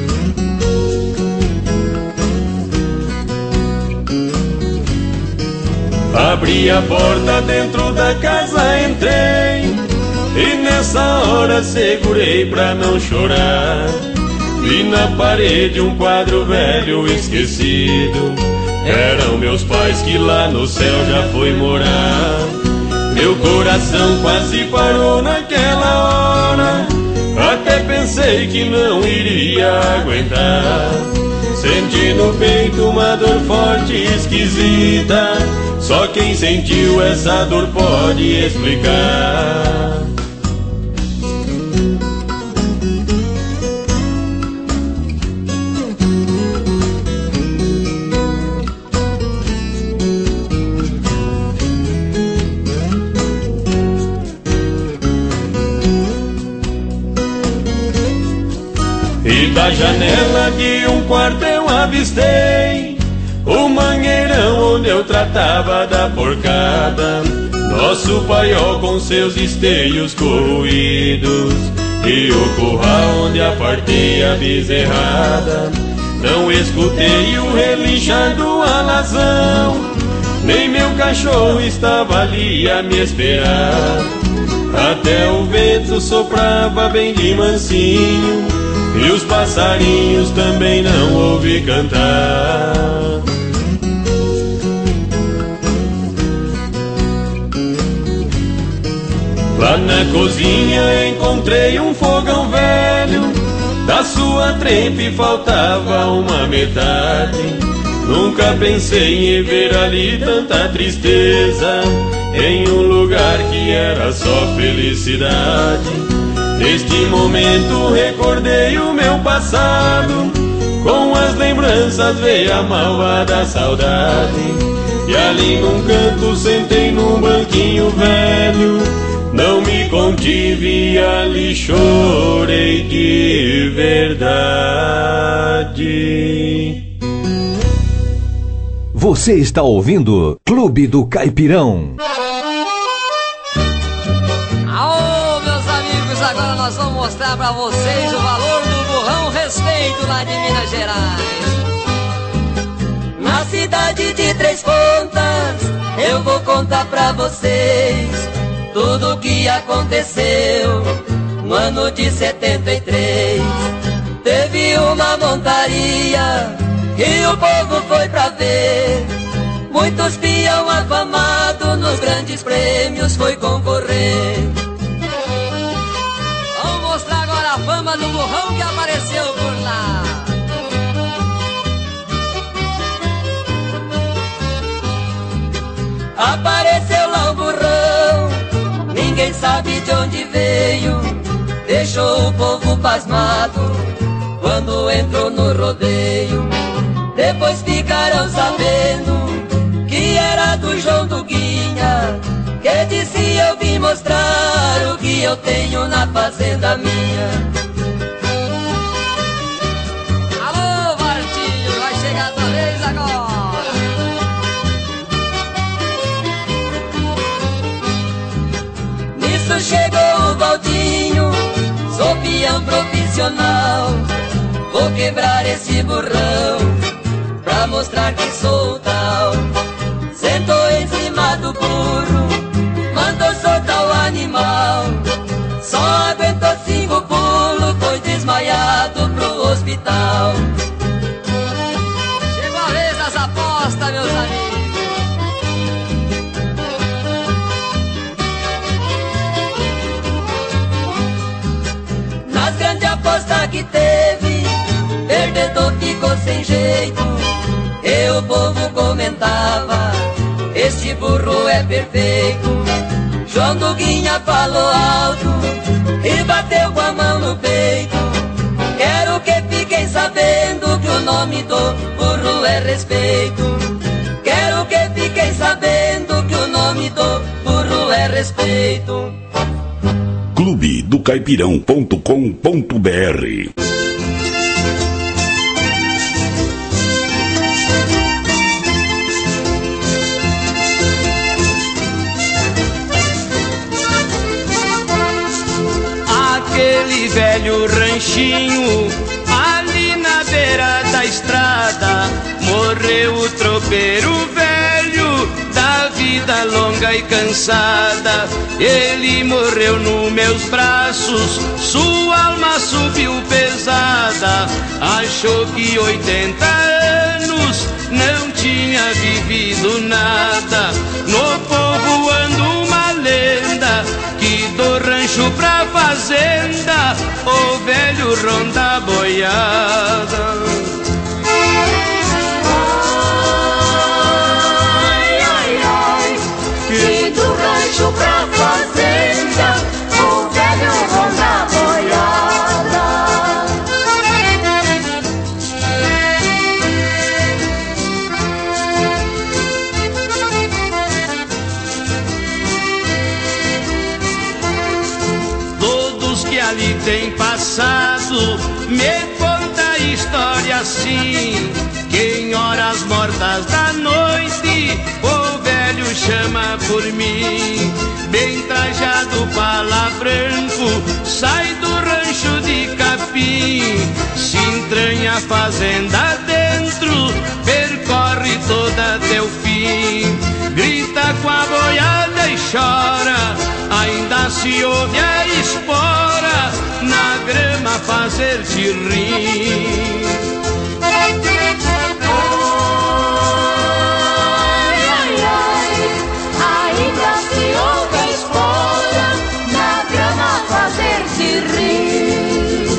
Abri a porta dentro da casa, entrei, e nessa hora segurei pra não chorar. Vi na parede um quadro velho esquecido, eram meus pais que lá no céu já foi morar. Meu coração quase parou naquela hora, até pensei que não iria aguentar. Senti no peito uma dor forte e esquisita, só quem sentiu essa dor pode explicar. E da janela de um quarto eu avistei o mangueirão onde eu tratava da porcada, nosso paiol com seus esteios corroídos, e o curral onde apartei a bezerrada. Não escutei o relinchar do alazão, nem meu cachorro estava ali a me esperar. Até o vento soprava bem de mansinho, e os passarinhos também não ouvi cantar. Lá na cozinha encontrei um fogão velho, da sua trempe faltava uma metade. Nunca pensei em ver ali tanta tristeza, em um lugar que era só felicidade. Neste momento recordei o meu passado, com as lembranças veio a malvada saudade. E ali num canto sentei num banquinho velho, não me contive, ali chorei de verdade. Você está ouvindo Clube do Caipirão. Aô, meus amigos, agora nós vamos mostrar pra vocês o valor do burrão respeito lá de Minas Gerais. Na cidade de Três Pontas, eu vou contar pra vocês tudo o que aconteceu no ano de setenta e três. Teve uma montaria e o povo foi pra ver. Muitos peão afamado nos grandes prêmios foi concorrer. Vamos mostrar agora a fama do burrão que apareceu por lá. Apareceu lá o burrão, ninguém sabe de onde veio. Deixou o povo pasmado quando entrou no rodeio. Depois ficaram sabendo que era do João do Guinha, que disse: eu vim mostrar o que eu tenho na fazenda minha. Alô, Vartinho, vai chegar a tua vez agora. Nisso chegou o Valdinho, sou peão profissional. Vou quebrar esse burrão pra mostrar que sou tal. Sentou em cima do burro, mandou soltar o animal. Só aguentou cinco pulos, foi desmaiado pro hospital. Chegou a vez das apostas, meus amigos. Nas grandes apostas que teve, perdedor ficou sem jeito. E o povo comentava: esse burro é perfeito. João do Guinha falou alto e bateu com a mão no peito. Quero que fiquem sabendo que o nome do burro é respeito. Quero que fiquem sabendo que o nome do burro é respeito. clube do caipirão ponto com ponto br. Aquele velho ranchinho ali na beira da estrada, morreu o tropeiro velho da vida longa e cansada. Ele morreu nos meus braços, sua alma subiu pesada. Achou que oitenta anos não tinha vivido nada. No povo anda uma lenda que do rancho pra fazenda o velho ronda a boiada. Ai, ai, ai, que do rancho pra fazenda o velho ronda a boiada. Todos que ali têm passado me conta a história assim, que em horas mortas da noite o velho chama por mim. Bem trajado, pala branco, sai do rancho de capim, se entranha a fazenda dentro, percorre toda até o fim. Grita com a boiada e chora, ainda se ouve a espora na grama fazer-te rir. Ai, ai, ai, ainda se ouve a espora na grama fazer-te rir.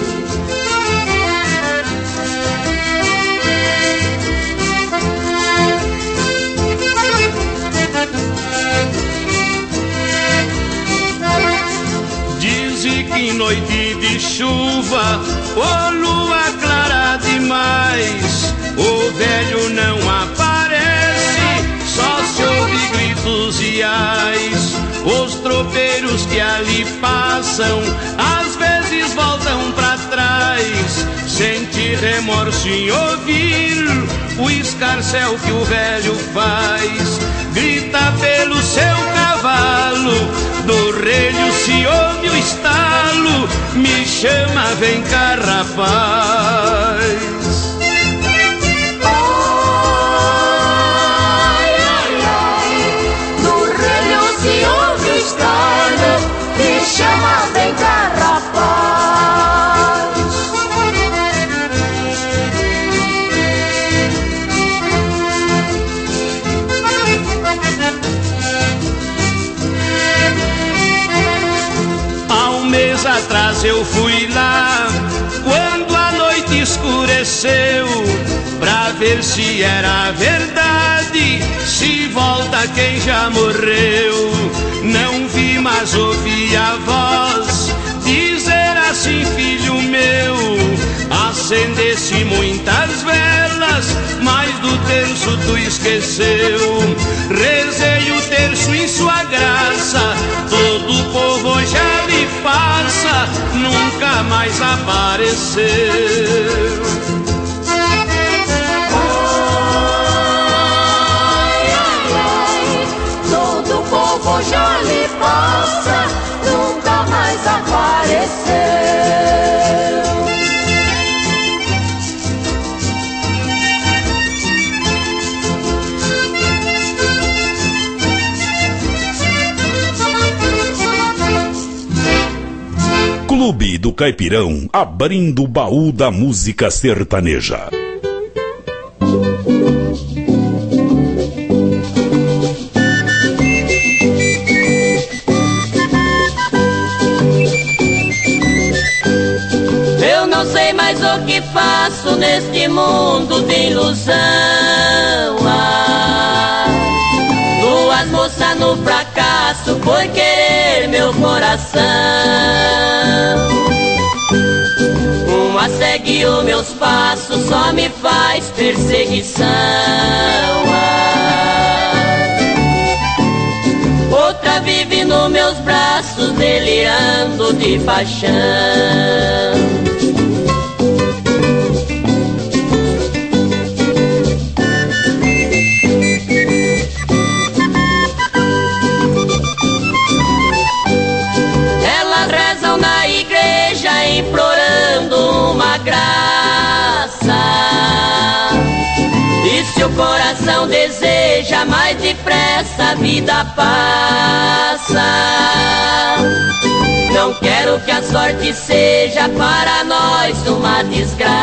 Diz que em noite de chuva, ô lua clara demais, o velho não aparece, só se ouve gritos e ais. Os tropeiros que ali passam, às vezes voltam pra trás, sente remorso em ouvir o escarcéu que o velho faz. Grita pelo seu cavalo, do relho se ouve o estalo, me chama, vem cá, rapaz. Ai, ai, ai, do relho se ouve o estalo, me chama, vem cá, rapaz. atrás eu fui lá, quando a noite escureceu, pra ver se era verdade, se volta quem já morreu. Não vi, mas ouvi a voz dizer assim: filho meu, acendesse muitas velas, mas do terço tu esqueceu. Rezei o terço em sua graça, todo o povo já lhe passa, nunca mais apareceu. Todo povo já lhe passa, nunca mais apareceu. Clube do Caipirão, abrindo o baú da música sertaneja. Eu não sei mais o que faço neste mundo de ilusão. Ah, duas moças no fracasso por querer meu coração. Uma segue os meus passos, só me faz perseguição. Ah, outra vive nos meus braços, delirando de paixão. Implorando uma graça, e se o coração deseja, mais depressa a vida passa. Não quero que a sorte seja para nós uma desgraça,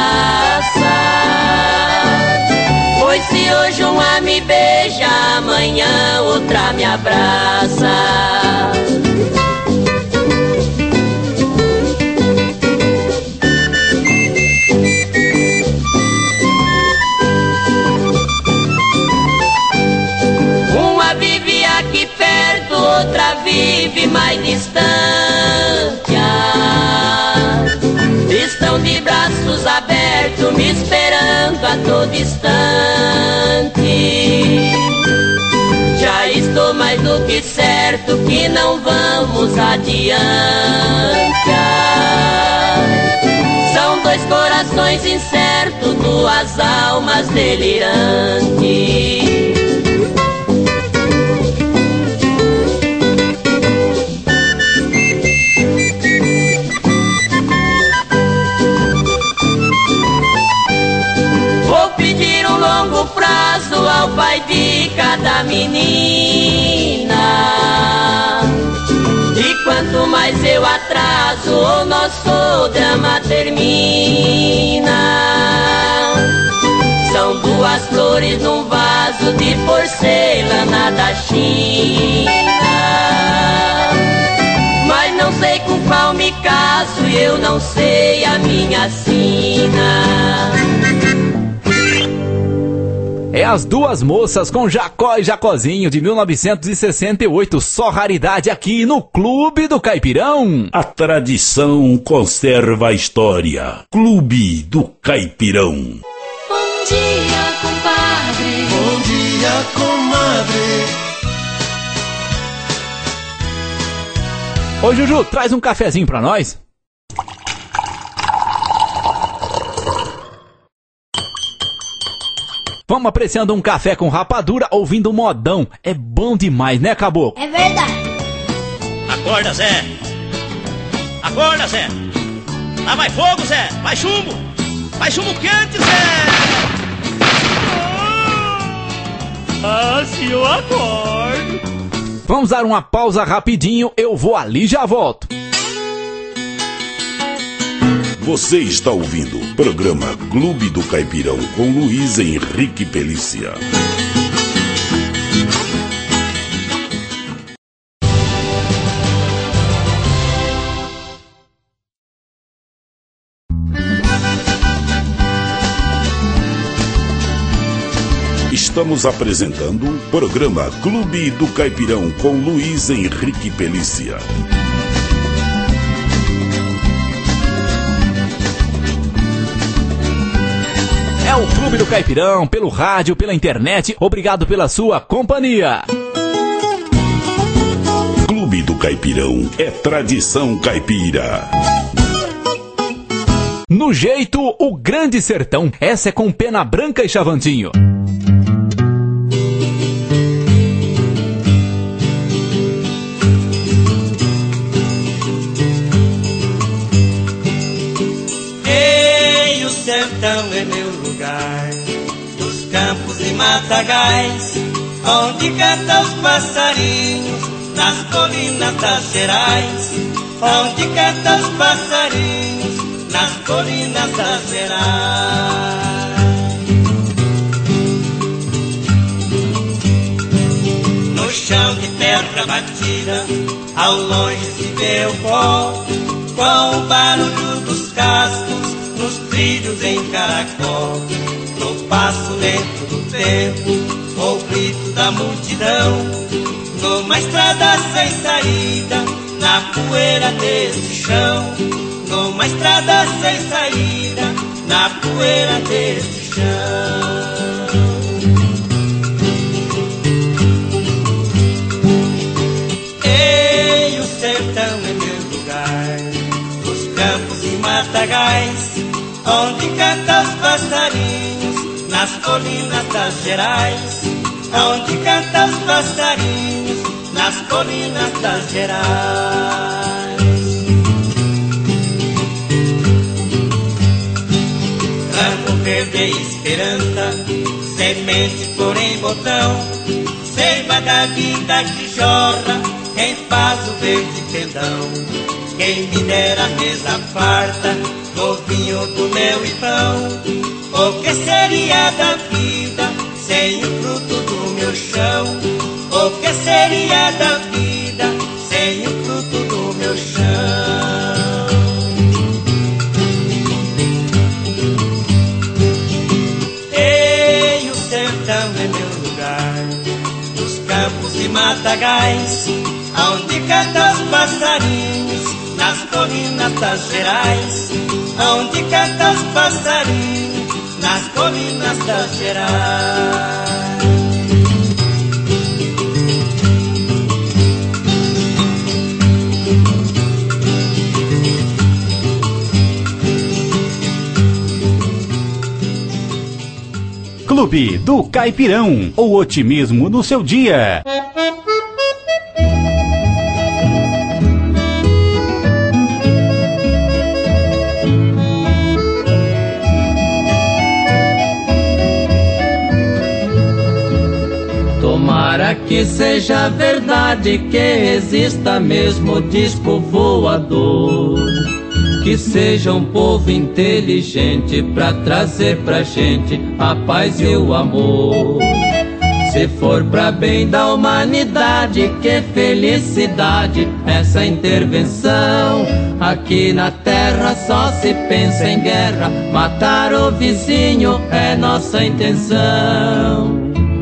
pois se hoje uma me beija, amanhã outra me abraça. Outra vive mais distante, estão de braços abertos me esperando a todo instante. Já estou mais do que certo que não vamos adiante. São dois corações incertos, duas almas delirantes. Prazo ao pai de cada menina, e quanto mais eu atraso, o nosso drama termina. São duas flores num vaso de porcelana da China, mas não sei com qual me caso, e eu não sei a minha sina. É As Duas Moças com Jacó e Jacozinho de mil novecentos e sessenta e oito, só raridade aqui no Clube do Caipirão. A tradição conserva a história. Clube do Caipirão. Bom dia, compadre. Bom dia, comadre. Ô Juju, traz um cafezinho pra nós. Vamos apreciando um café com rapadura, ouvindo um modão. É bom demais, né, caboclo? É verdade. Acorda, Zé. Acorda, Zé. Lá vai fogo, Zé. Vai chumbo. Vai chumbo quente, Zé. Ah, se eu acordo. Vamos dar uma pausa rapidinho, eu vou ali e já volto. Você está ouvindo o programa Clube do Caipirão com Luiz Henrique Pelícia. Estamos apresentando o programa Clube do Caipirão com Luiz Henrique Pelícia. É o Clube do Caipirão, pelo rádio, pela internet. Obrigado pela sua companhia. Clube do Caipirão é tradição caipira. No jeito, o Grande Sertão. Essa é com Pena Branca e Chavantinho. Ei, o sertão é meu lugar, dos campos e matagais, onde cantam os passarinhos, nas colinas das Gerais, onde cantam os passarinhos, nas colinas das Gerais. No chão de terra batida, ao longe se vê o pó, com o barulho dos cascos, nos trilhos em caracol, no passo lento do tempo, ou grito da multidão, numa estrada sem saída, na poeira desse chão, numa estrada sem saída, na poeira desse chão. Ei, o sertão é meu lugar, os campos e matagais, onde cantam os passarinhos, nas colinas das Gerais, onde cantam os passarinhos, nas colinas das Gerais. Ramo verde e esperança, semente porém botão, seiva da vida que jorra, quem faz o verde pendão. Quem me dera mesa farta, do vinho do meu pão, o que seria da vida sem o fruto do meu chão? O que seria da vida sem o fruto do meu chão? Ei, o sertão é meu lugar, dos campos e matagais, onde cantam os passarinhos, nas colinas das Gerais, onde cantam os passarinhos, nas colinas das Gerais. Clube do Caipirão, o otimismo no seu dia. Tomara que seja verdade, que exista mesmo disco voador, que seja um povo inteligente pra trazer pra gente a paz e o amor. Se for pra bem da humanidade, que felicidade essa intervenção. Aqui na terra só se pensa em guerra, matar o vizinho é nossa intenção.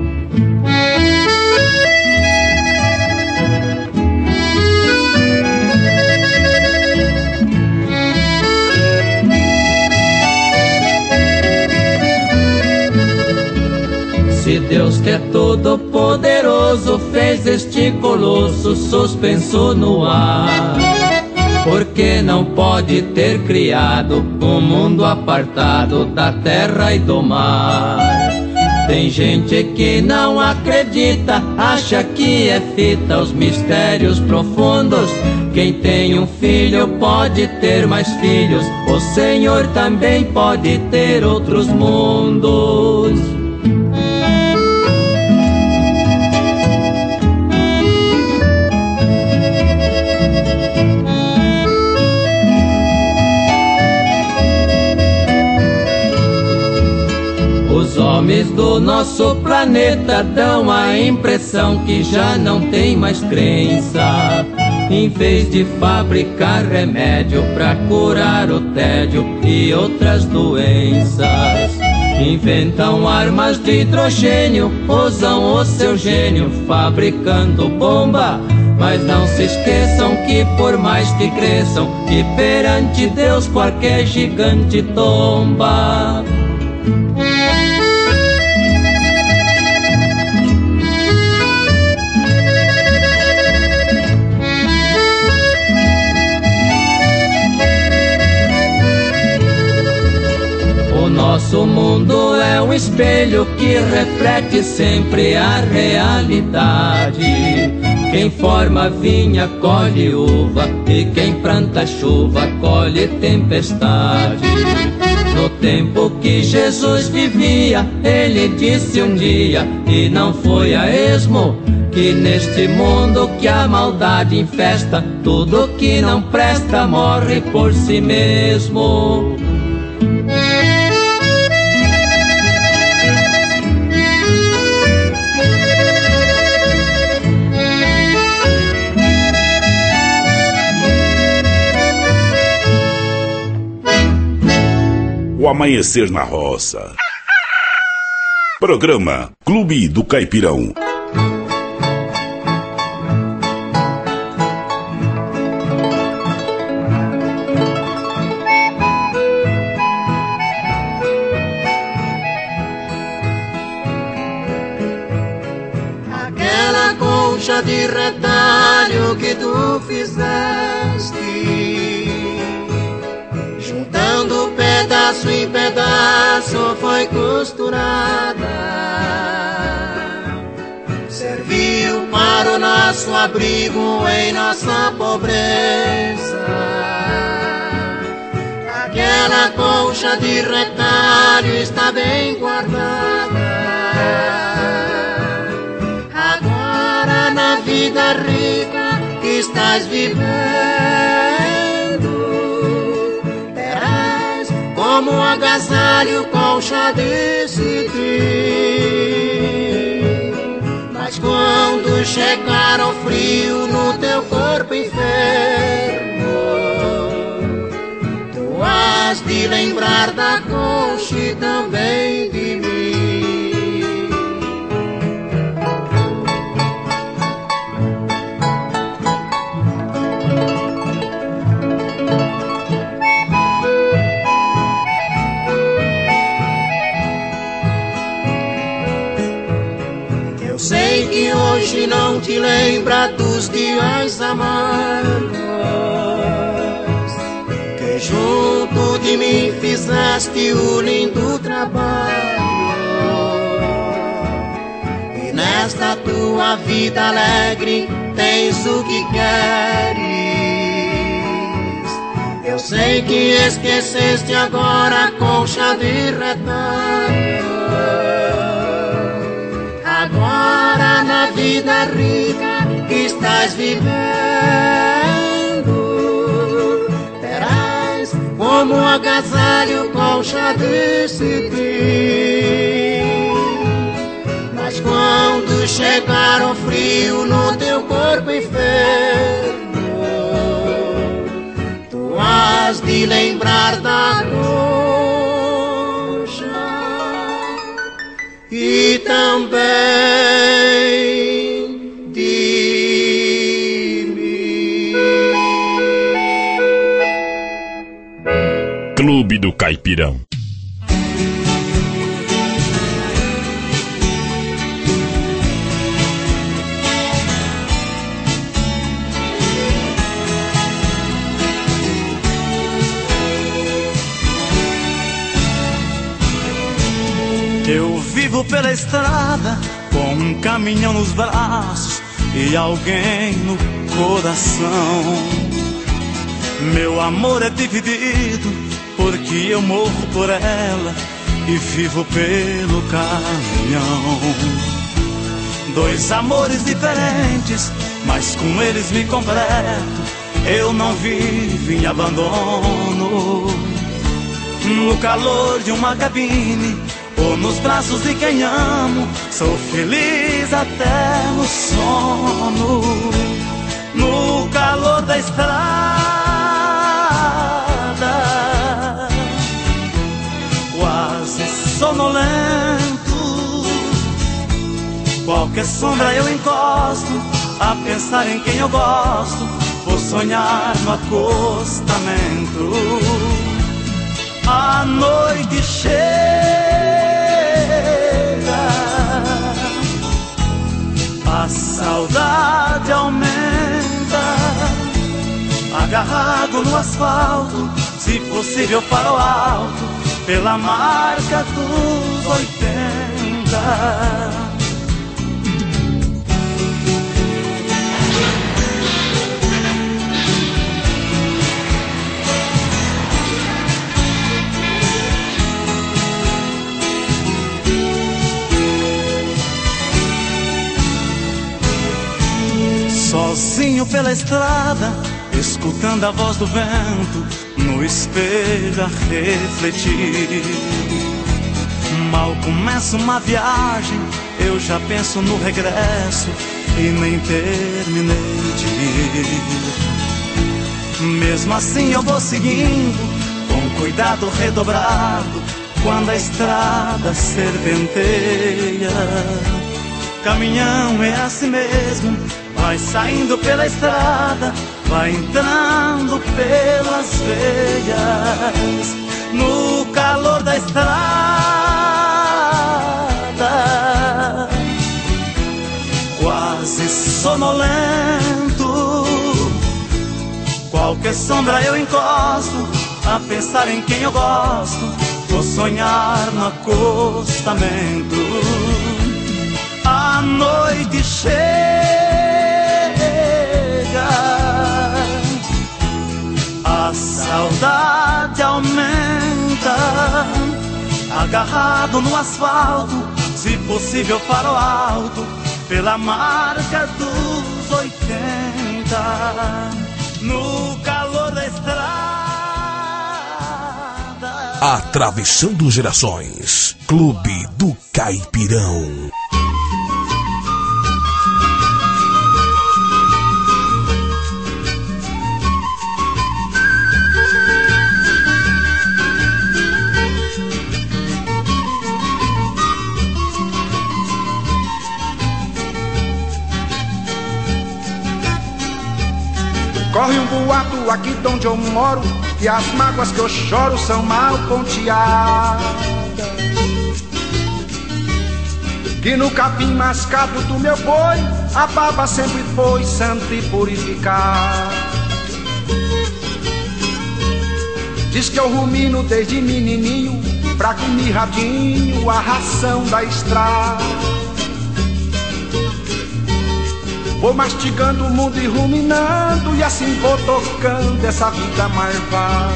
Se Deus que é todo poderoso fez este colosso suspenso no ar, por que não pode ter criado um mundo apartado da terra e do mar? Tem gente que não acredita, acha que é fita os mistérios profundos. Quem tem um filho pode ter mais filhos, o Senhor também pode ter outros mundos. Os homens do nosso planeta dão a impressão que já não tem mais crença. Em vez de fabricar remédio pra curar o tédio e outras doenças, Inventam armas de hidrogênio, usam o seu gênio fabricando bomba. Mas não se esqueçam que por mais que cresçam, que perante Deus qualquer gigante tomba. O nosso mundo é um espelho que reflete sempre a realidade. Quem forma vinha colhe uva, e quem planta chuva colhe tempestade. No tempo que Jesus vivia, ele disse um dia, e não foi a esmo, que neste mundo que a maldade infesta, tudo que não presta morre por si mesmo. O Amanhecer na Roça. Programa Clube do Caipirão. Aquela concha de retalho que tu fizeste, juntando pedaço em pedaço foi costurada, serviu para o nosso abrigo em nossa pobreza. Aquela concha de retalho está bem guardada. Agora na vida rica que estás vivendo, como um agasalho, concha de cetim. Mas quando chegar o frio no teu corpo enfermo, tu has de lembrar da concha e também de mim. Sei que hoje não te lembra dos dias amargos que junto de mim fizeste o lindo trabalho. E nesta tua vida alegre tens o que queres. Eu sei que esqueceste agora a concha de retalho. Agora na vida rica que estás vivendo, terás como um agasalho concha de cetim. Mas quando chegar o frio no teu corpo enfermo, tu has de lembrar da concha e também de mim. Clube do Caipirão. Eu vivo pela estrada com um caminhão nos braços e alguém no coração. Meu amor é dividido porque eu morro por ela e vivo pelo caminhão. Dois amores diferentes, mas com eles me completo. Eu não vivo em abandono. No calor de uma cabine ou nos braços de quem amo, sou feliz até no sono. No calor da estrada, quase sonolento, Qualquer sombra eu encosto, a pensar em quem eu gosto, vou sonhar no acostamento. A noite chega, a saudade aumenta, agarrado no asfalto, se possível para o alto, pela marca dos oitenta. Sozinho pela estrada, escutando a voz do vento, no espelho a refletir. Mal começa uma viagem, eu já penso no regresso e nem terminei de ir. Mesmo assim eu vou seguindo, com cuidado redobrado, quando a estrada serpenteia. Caminhão é assim mesmo, vai saindo pela estrada, vai entrando pelas veias, no calor da estrada, quase sonolento. Qualquer sombra eu encosto, a pensar em quem eu gosto, vou sonhar no acostamento. A noite chega, a saudade aumenta, agarrado no asfalto, se possível para o alto, pela marca dos oitenta, no calor da estrada. Atravessando gerações, Clube do Caipirão. Corre um boato aqui de onde eu moro, que as mágoas que eu choro são mal ponteadas, que no capim mascado do meu boi a baba sempre foi santa e purificada. Diz que eu rumino desde menininho pra comer radinho a ração da estrada. Vou mastigando o mundo e ruminando, e assim vou tocando essa vida marvada.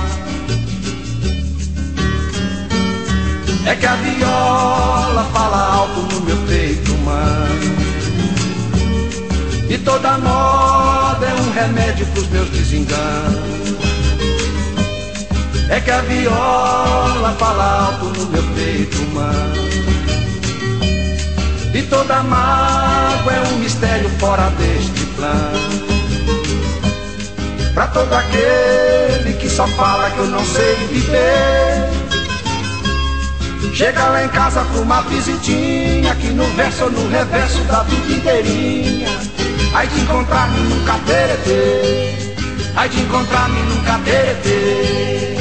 É que a viola fala alto no meu peito humano, e toda moda é um remédio pros meus desenganos. É que a viola fala alto no meu peito humano, e toda mágoa é um mistério fora deste plano. Pra todo aquele que só fala que eu não sei viver, chega lá em casa pra uma visitinha, que no verso ou no reverso da vida inteirinha, ai de encontrar-me num cateretê, ai de encontrar-me num cateretê.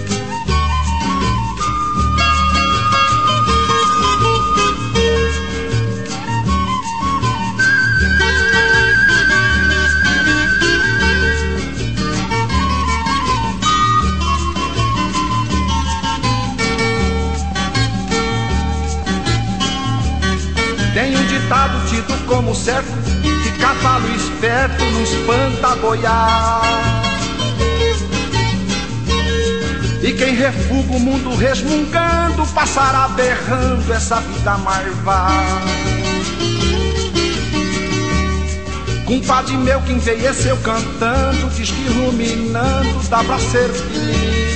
Tem um ditado tido como certo, que cavalo esperto não espanta boiar, e quem refuga o mundo resmungando passará berrando essa vida marvada. Compadre meu que envelheceu cantando, diz que ruminando dá pra ser feliz.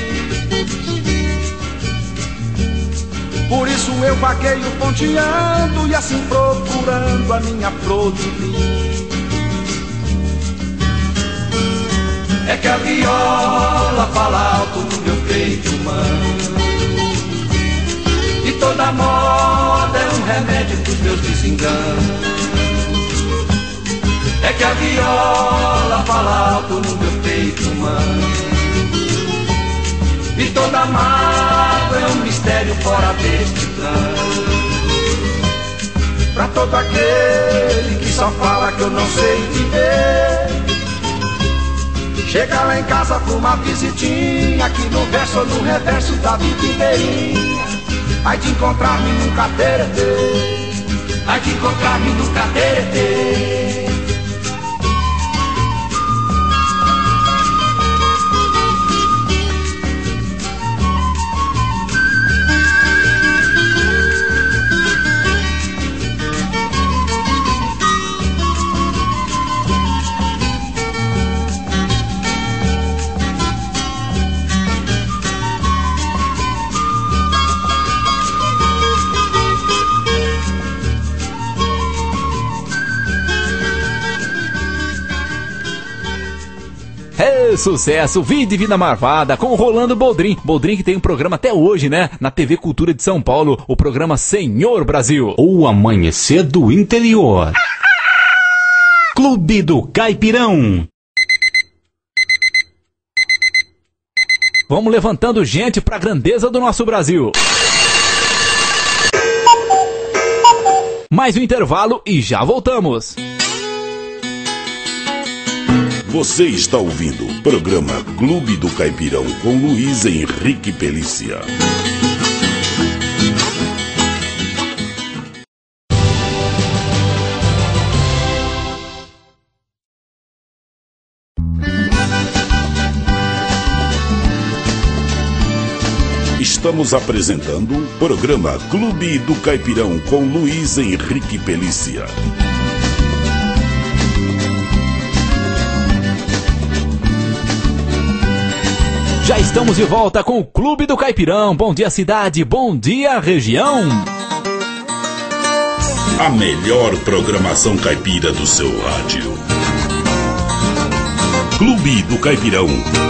Por isso eu vagueio ponteando e assim procurando a minha flor de lis. É que a viola fala alto no meu peito humano, e toda moda é um remédio pros meus desenganos. viola fala alto no meu peito humano, e toda mágoa é um mistério fora deste plano. Pra todo aquele que só fala que eu não sei viver, chega lá em casa com uma visitinha, aqui no verso ou no reverso da vida inteirinha. Ai de encontrar-me num cateretê, ai de encontrar-me num cateretê. É sucesso, Vi Divina Marvada com o Rolando Boldrin. Boldrin que tem um programa até hoje, né? Na T V Cultura de São Paulo, o programa Senhor Brasil. O Amanhecer do Interior. Clube do Caipirão. Vamos levantando gente pra grandeza do nosso Brasil. Mais um intervalo e já voltamos. Você está ouvindo o programa Clube do Caipirão com Luiz Henrique Pelícia. Estamos apresentando o programa Clube do Caipirão com Luiz Henrique Pelícia. Já estamos de volta com o Clube do Caipirão. Bom dia, cidade. Bom dia, região. A melhor programação caipira do seu rádio. Clube do Caipirão.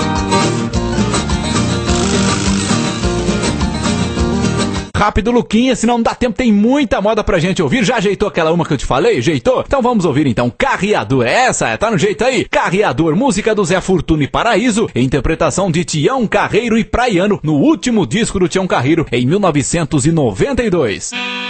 Rápido, Luquinha, senão não dá tempo, tem muita moda pra gente ouvir. Já ajeitou aquela uma que eu te falei? Ajeitou? Então vamos ouvir então. Carreador, essa, tá no jeito aí? Carreador, música do Zé Fortuna e Paraíso, interpretação de Tião Carreiro e Praiano, no último disco do Tião Carreiro, em mil novecentos e noventa e dois.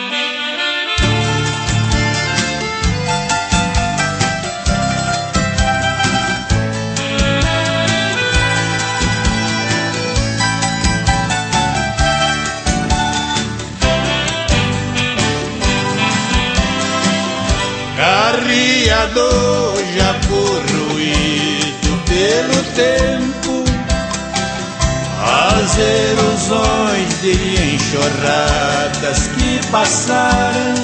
Carreador já corroído pelo tempo, as erosões de enxurradas que passaram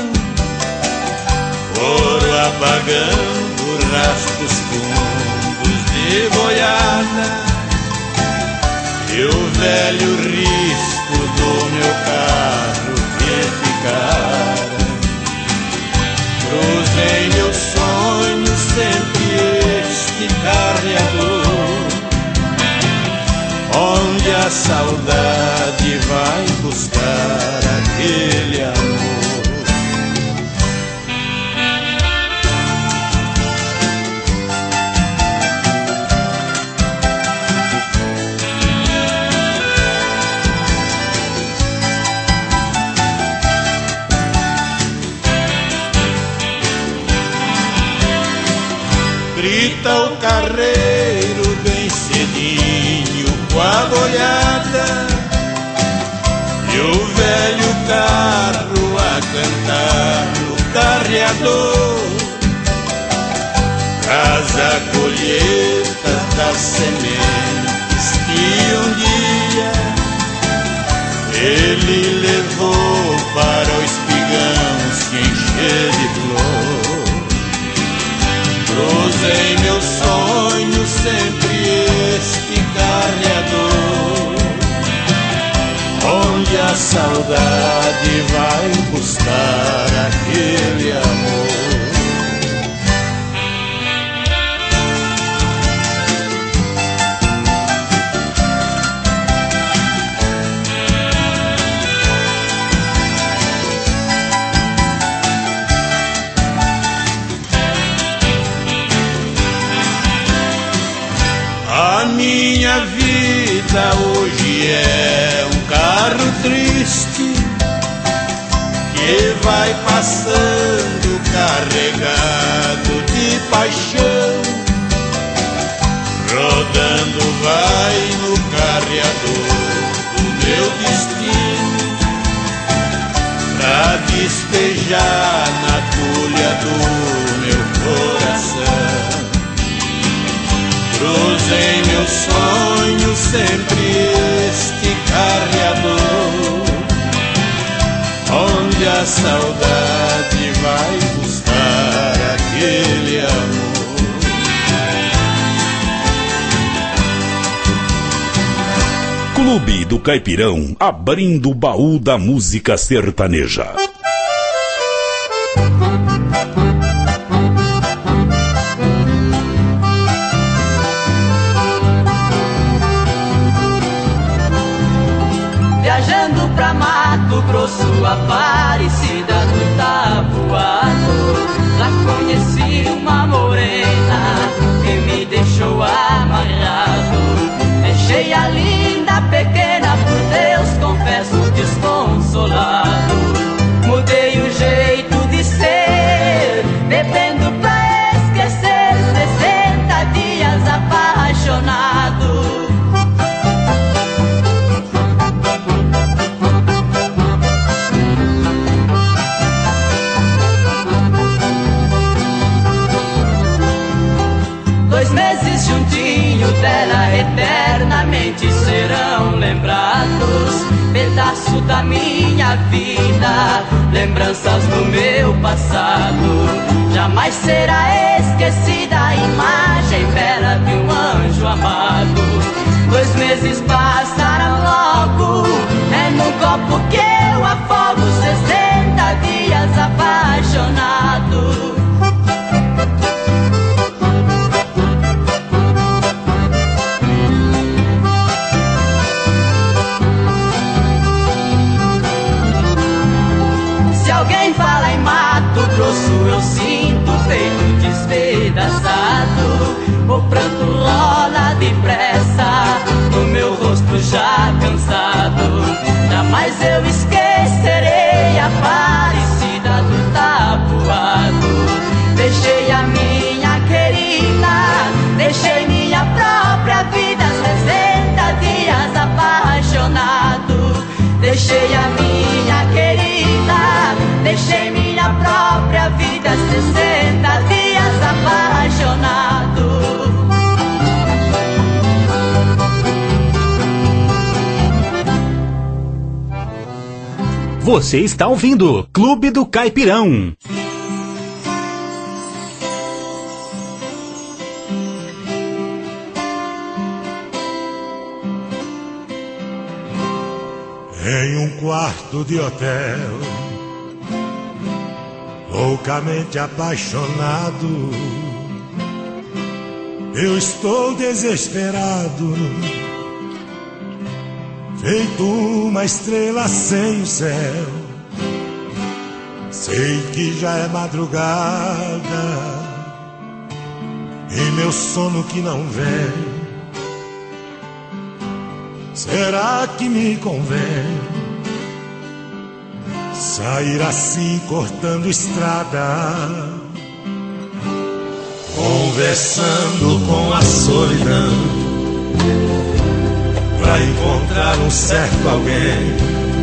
foram apagando rastros fundos de boiada, e o velho risco do meu carro que ficara. Cruzei meu sonho, sempre este carreador, onde a saudade vai buscar aquele amor. Grita o carreiro bem cedinho com a boiada, e o velho carro a cantar no carreador. Traz a colheita das sementes que um dia ele levou para o espigão se encher de flor. Cruzei meu sonho, sempre este carreador, onde a saudade vai buscar aquele amor. que vai passando carregado de paixão, rodando vai no carreador do meu destino, pra despejar na tulha do meu coração. Cruzei meu sonho sempre este carreador, onde a saudade vai buscar aquele amor. Clube do Caipirão, abrindo o baú da música sertaneja. Viajando pra Mato Grosso, Aparecida do Taboado, lá conheci uma morena que me deixou amarrado. Deixei a linda pequena, por Deus confesso, desconsolado. Mudei o jeito de ser, bebendo pra esquecer, sessenta dias apaixonado. Dois meses juntinho dela, eternamente serão lembrados. Pedaço da minha vida, lembranças do meu passado. Jamais será esquecida a imagem bela de um anjo amado. Dois meses passaram logo, é num copo que eu afogo, sessenta dias apaixonado. Alguém fala em Mato Grosso, eu sinto o peito despedaçado. O pranto rola depressa no meu rosto já cansado. Jamais eu esquecerei a Aparecida do Taboado. Deixei a minha querida, deixei minha própria vida, sessenta dias apaixonado. Deixei a minha querida, deixei minha própria vida, sessenta dias apaixonado. Você está ouvindo Clube do Caipirão. Em um quarto de hotel, loucamente apaixonado, eu estou desesperado, feito uma estrela sem o céu. Sei que já é madrugada e meu sono que não vem. Será que me convém sair assim cortando estrada, conversando com a solidão, pra encontrar um certo alguém?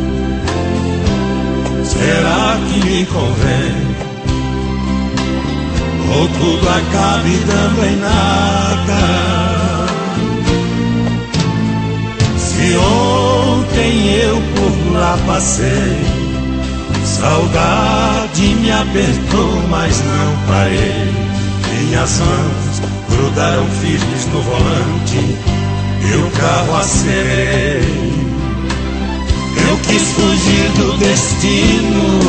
Será que me convém? Ou tudo acabe dando em nada? Se ontem eu por lá passei, saudade me apertou, mas não parei. Minhas mãos grudaram firmes no volante e o carro acelerei. Eu quis fugir do destino,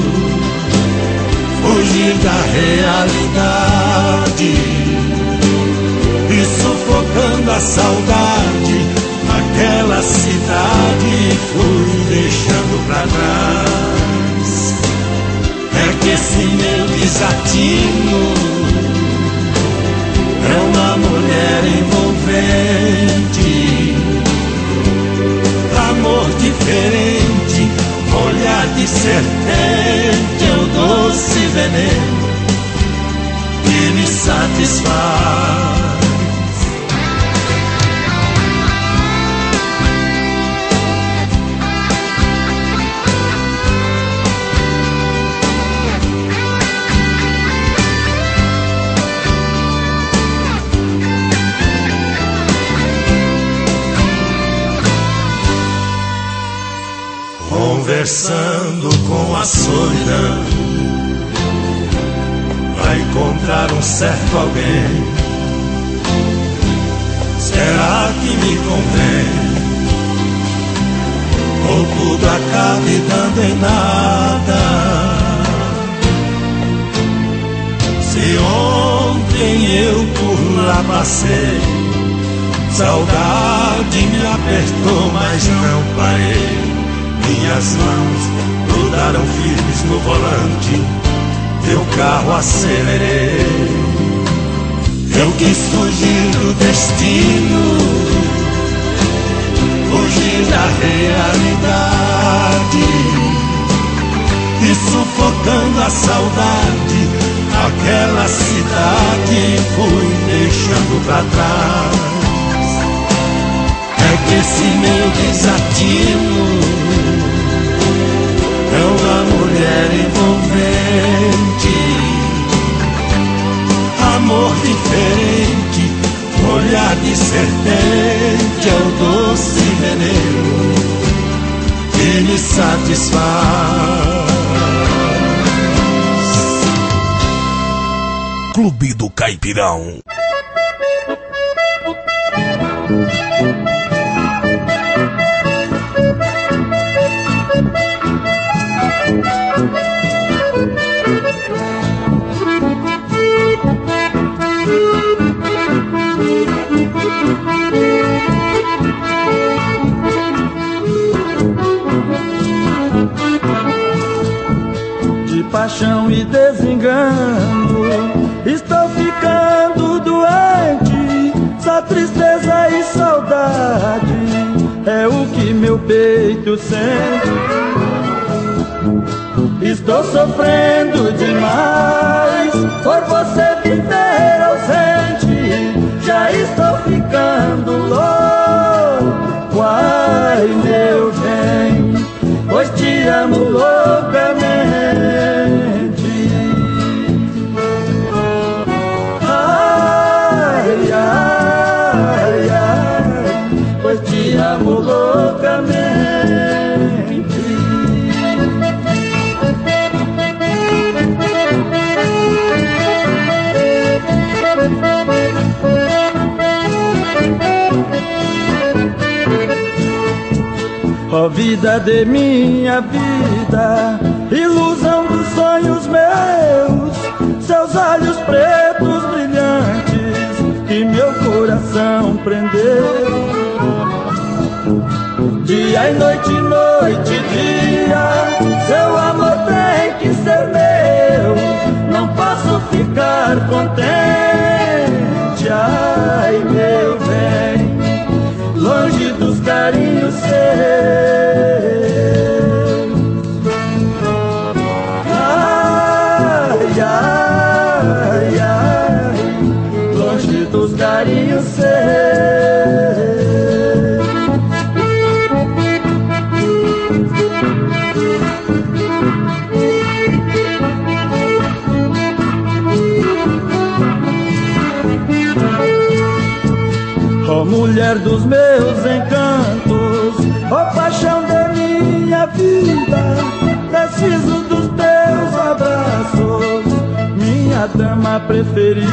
fugir da realidade, e sufocando a saudade, aquela cidade fui deixando pra trás. É que esse meu desatino é uma mulher envolvente, amor diferente, olhar de serpente. conversando com a solidão, vai encontrar um certo alguém. Será que me convém? Ou tudo acabe dando em nada? Se ontem eu por lá passei, saudade me apertou, mas não parei. Minhas mãos grudaram firmes no volante, meu carro acelerei. Eu quis fugir do destino, fugir da realidade, e sufocando a saudade, aquela cidade fui deixando pra trás. É que esse meu desatino é uma mulher envolvente, amor diferente, olhar de serpente, é o doce veneno que me satisfaz. Clube do Caipirão. De paixão e desengano, estou ficando doente. Só tristeza e saudade é o que meu peito sente. Estou sofrendo demais por você viver ausente. Já estou ficando louco, ai meu bem, pois te amo loucamente. Ai, ai, ai, pois te amo loucamente. Ó vida de minha vida, ilusão dos sonhos meus, seus olhos pretos brilhantes que meu coração prendeu. Dia e noite, noite e dia, seu amor tem que ser meu. Não posso ficar contente, ai meu bem, longe dos carinhos seus. Ai, ai, ai, longe dos carinhos seus. Ó mulher dos meus encantos, ó paixão da minha vida, preciso dos teus abraços, minha dama preferida.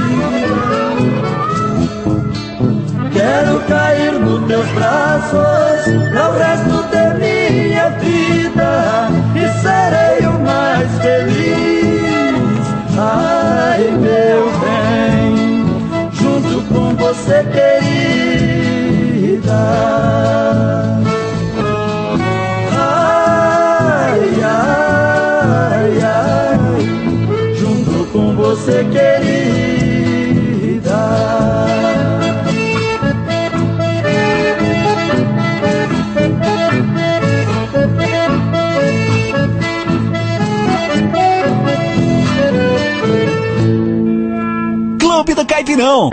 Quero cair nos teus braços no resto de minha vida e serei o mais feliz. Ai meu bem, junto com você querida. Ai, ai, ai, junto com você querida. Clube do Caipirão.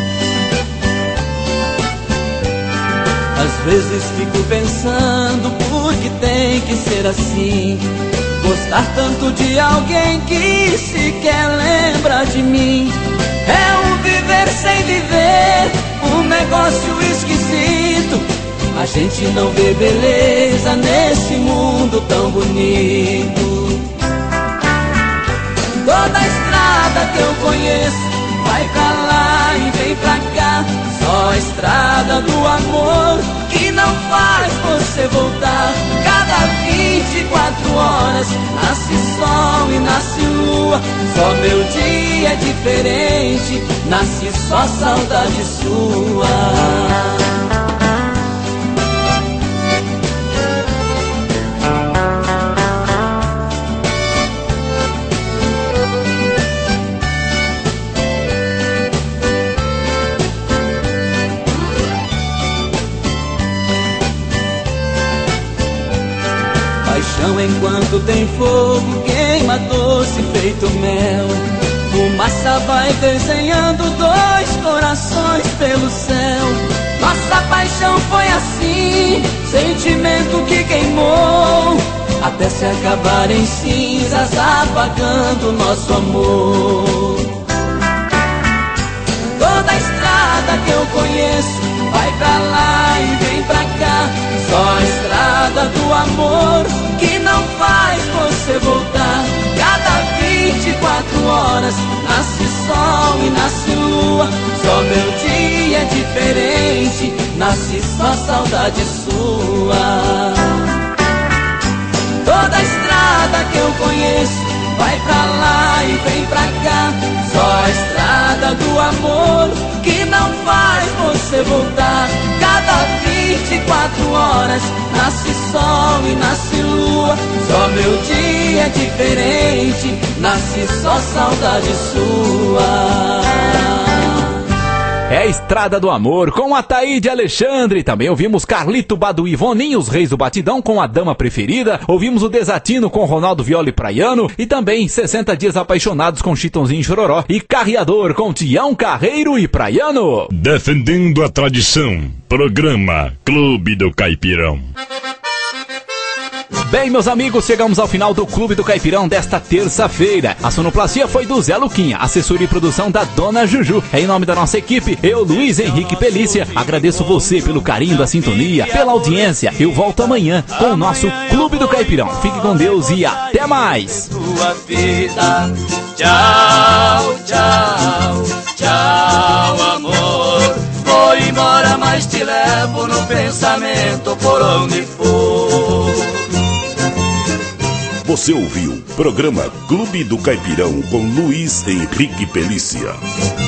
Às vezes fico pensando tem que ser assim. Gostar tanto de alguém que sequer lembra de mim. É um viver sem viver, um negócio esquisito. A gente não vê beleza nesse mundo tão bonito. Toda a estrada que eu conheço vai pra lá e vem pra cá. Só a estrada do amor que não faz você voltar. Cada vinte e quatro horas nasce sol e nasce lua. Só meu dia é diferente, nasce só saudade sua. Paixão enquanto tem fogo, queima doce feito mel. Fumaça vai desenhando dois corações pelo céu. Nossa paixão foi assim, sentimento que queimou, até se acabar em cinzas, apagando nosso amor. Toda a estrada que eu conheço vai pra lá e vem pra cá. Só a estrada do amor que não faz você voltar. Cada vinte e quatro horas nasce sol e nasce lua. Só meu dia é diferente, nasce só saudade sua. Toda a estrada que eu conheço vai pra lá e vem pra cá. Só a estrada do amor que não faz você voltar. Cada vinte e quatro horas nasce sol e nasce lua. Só meu dia é diferente, nasce só saudade sua. É a Estrada do Amor com Ataíde Alexandre. Também ouvimos Carlito Baduí Voninho, os Reis do Batidão, com A Dama Preferida. Ouvimos o Desatino com Ronaldo Viola e Praiano. E também sessenta Dias Apaixonados com Chitãozinho e Chororó. E Carreador com Tião Carreiro e Praiano. Defendendo a tradição, programa Clube do Caipirão. Bem, meus amigos, chegamos ao final do Clube do Caipirão desta terça-feira. A sonoplastia foi do Zé Luquinha, assessoria e produção da Dona Juju. Em nome da nossa equipe, eu, Luiz Henrique Pelícia, agradeço você pelo carinho da sintonia, pela audiência. Eu volto amanhã com o nosso Clube do Caipirão. Fique com Deus e até mais. Tua vida. Tchau, tchau, tchau, amor. Vou embora, mas te levo no pensamento por onde for. Você ouviu o programa Clube do Caipirão com Luiz Henrique Pelícia.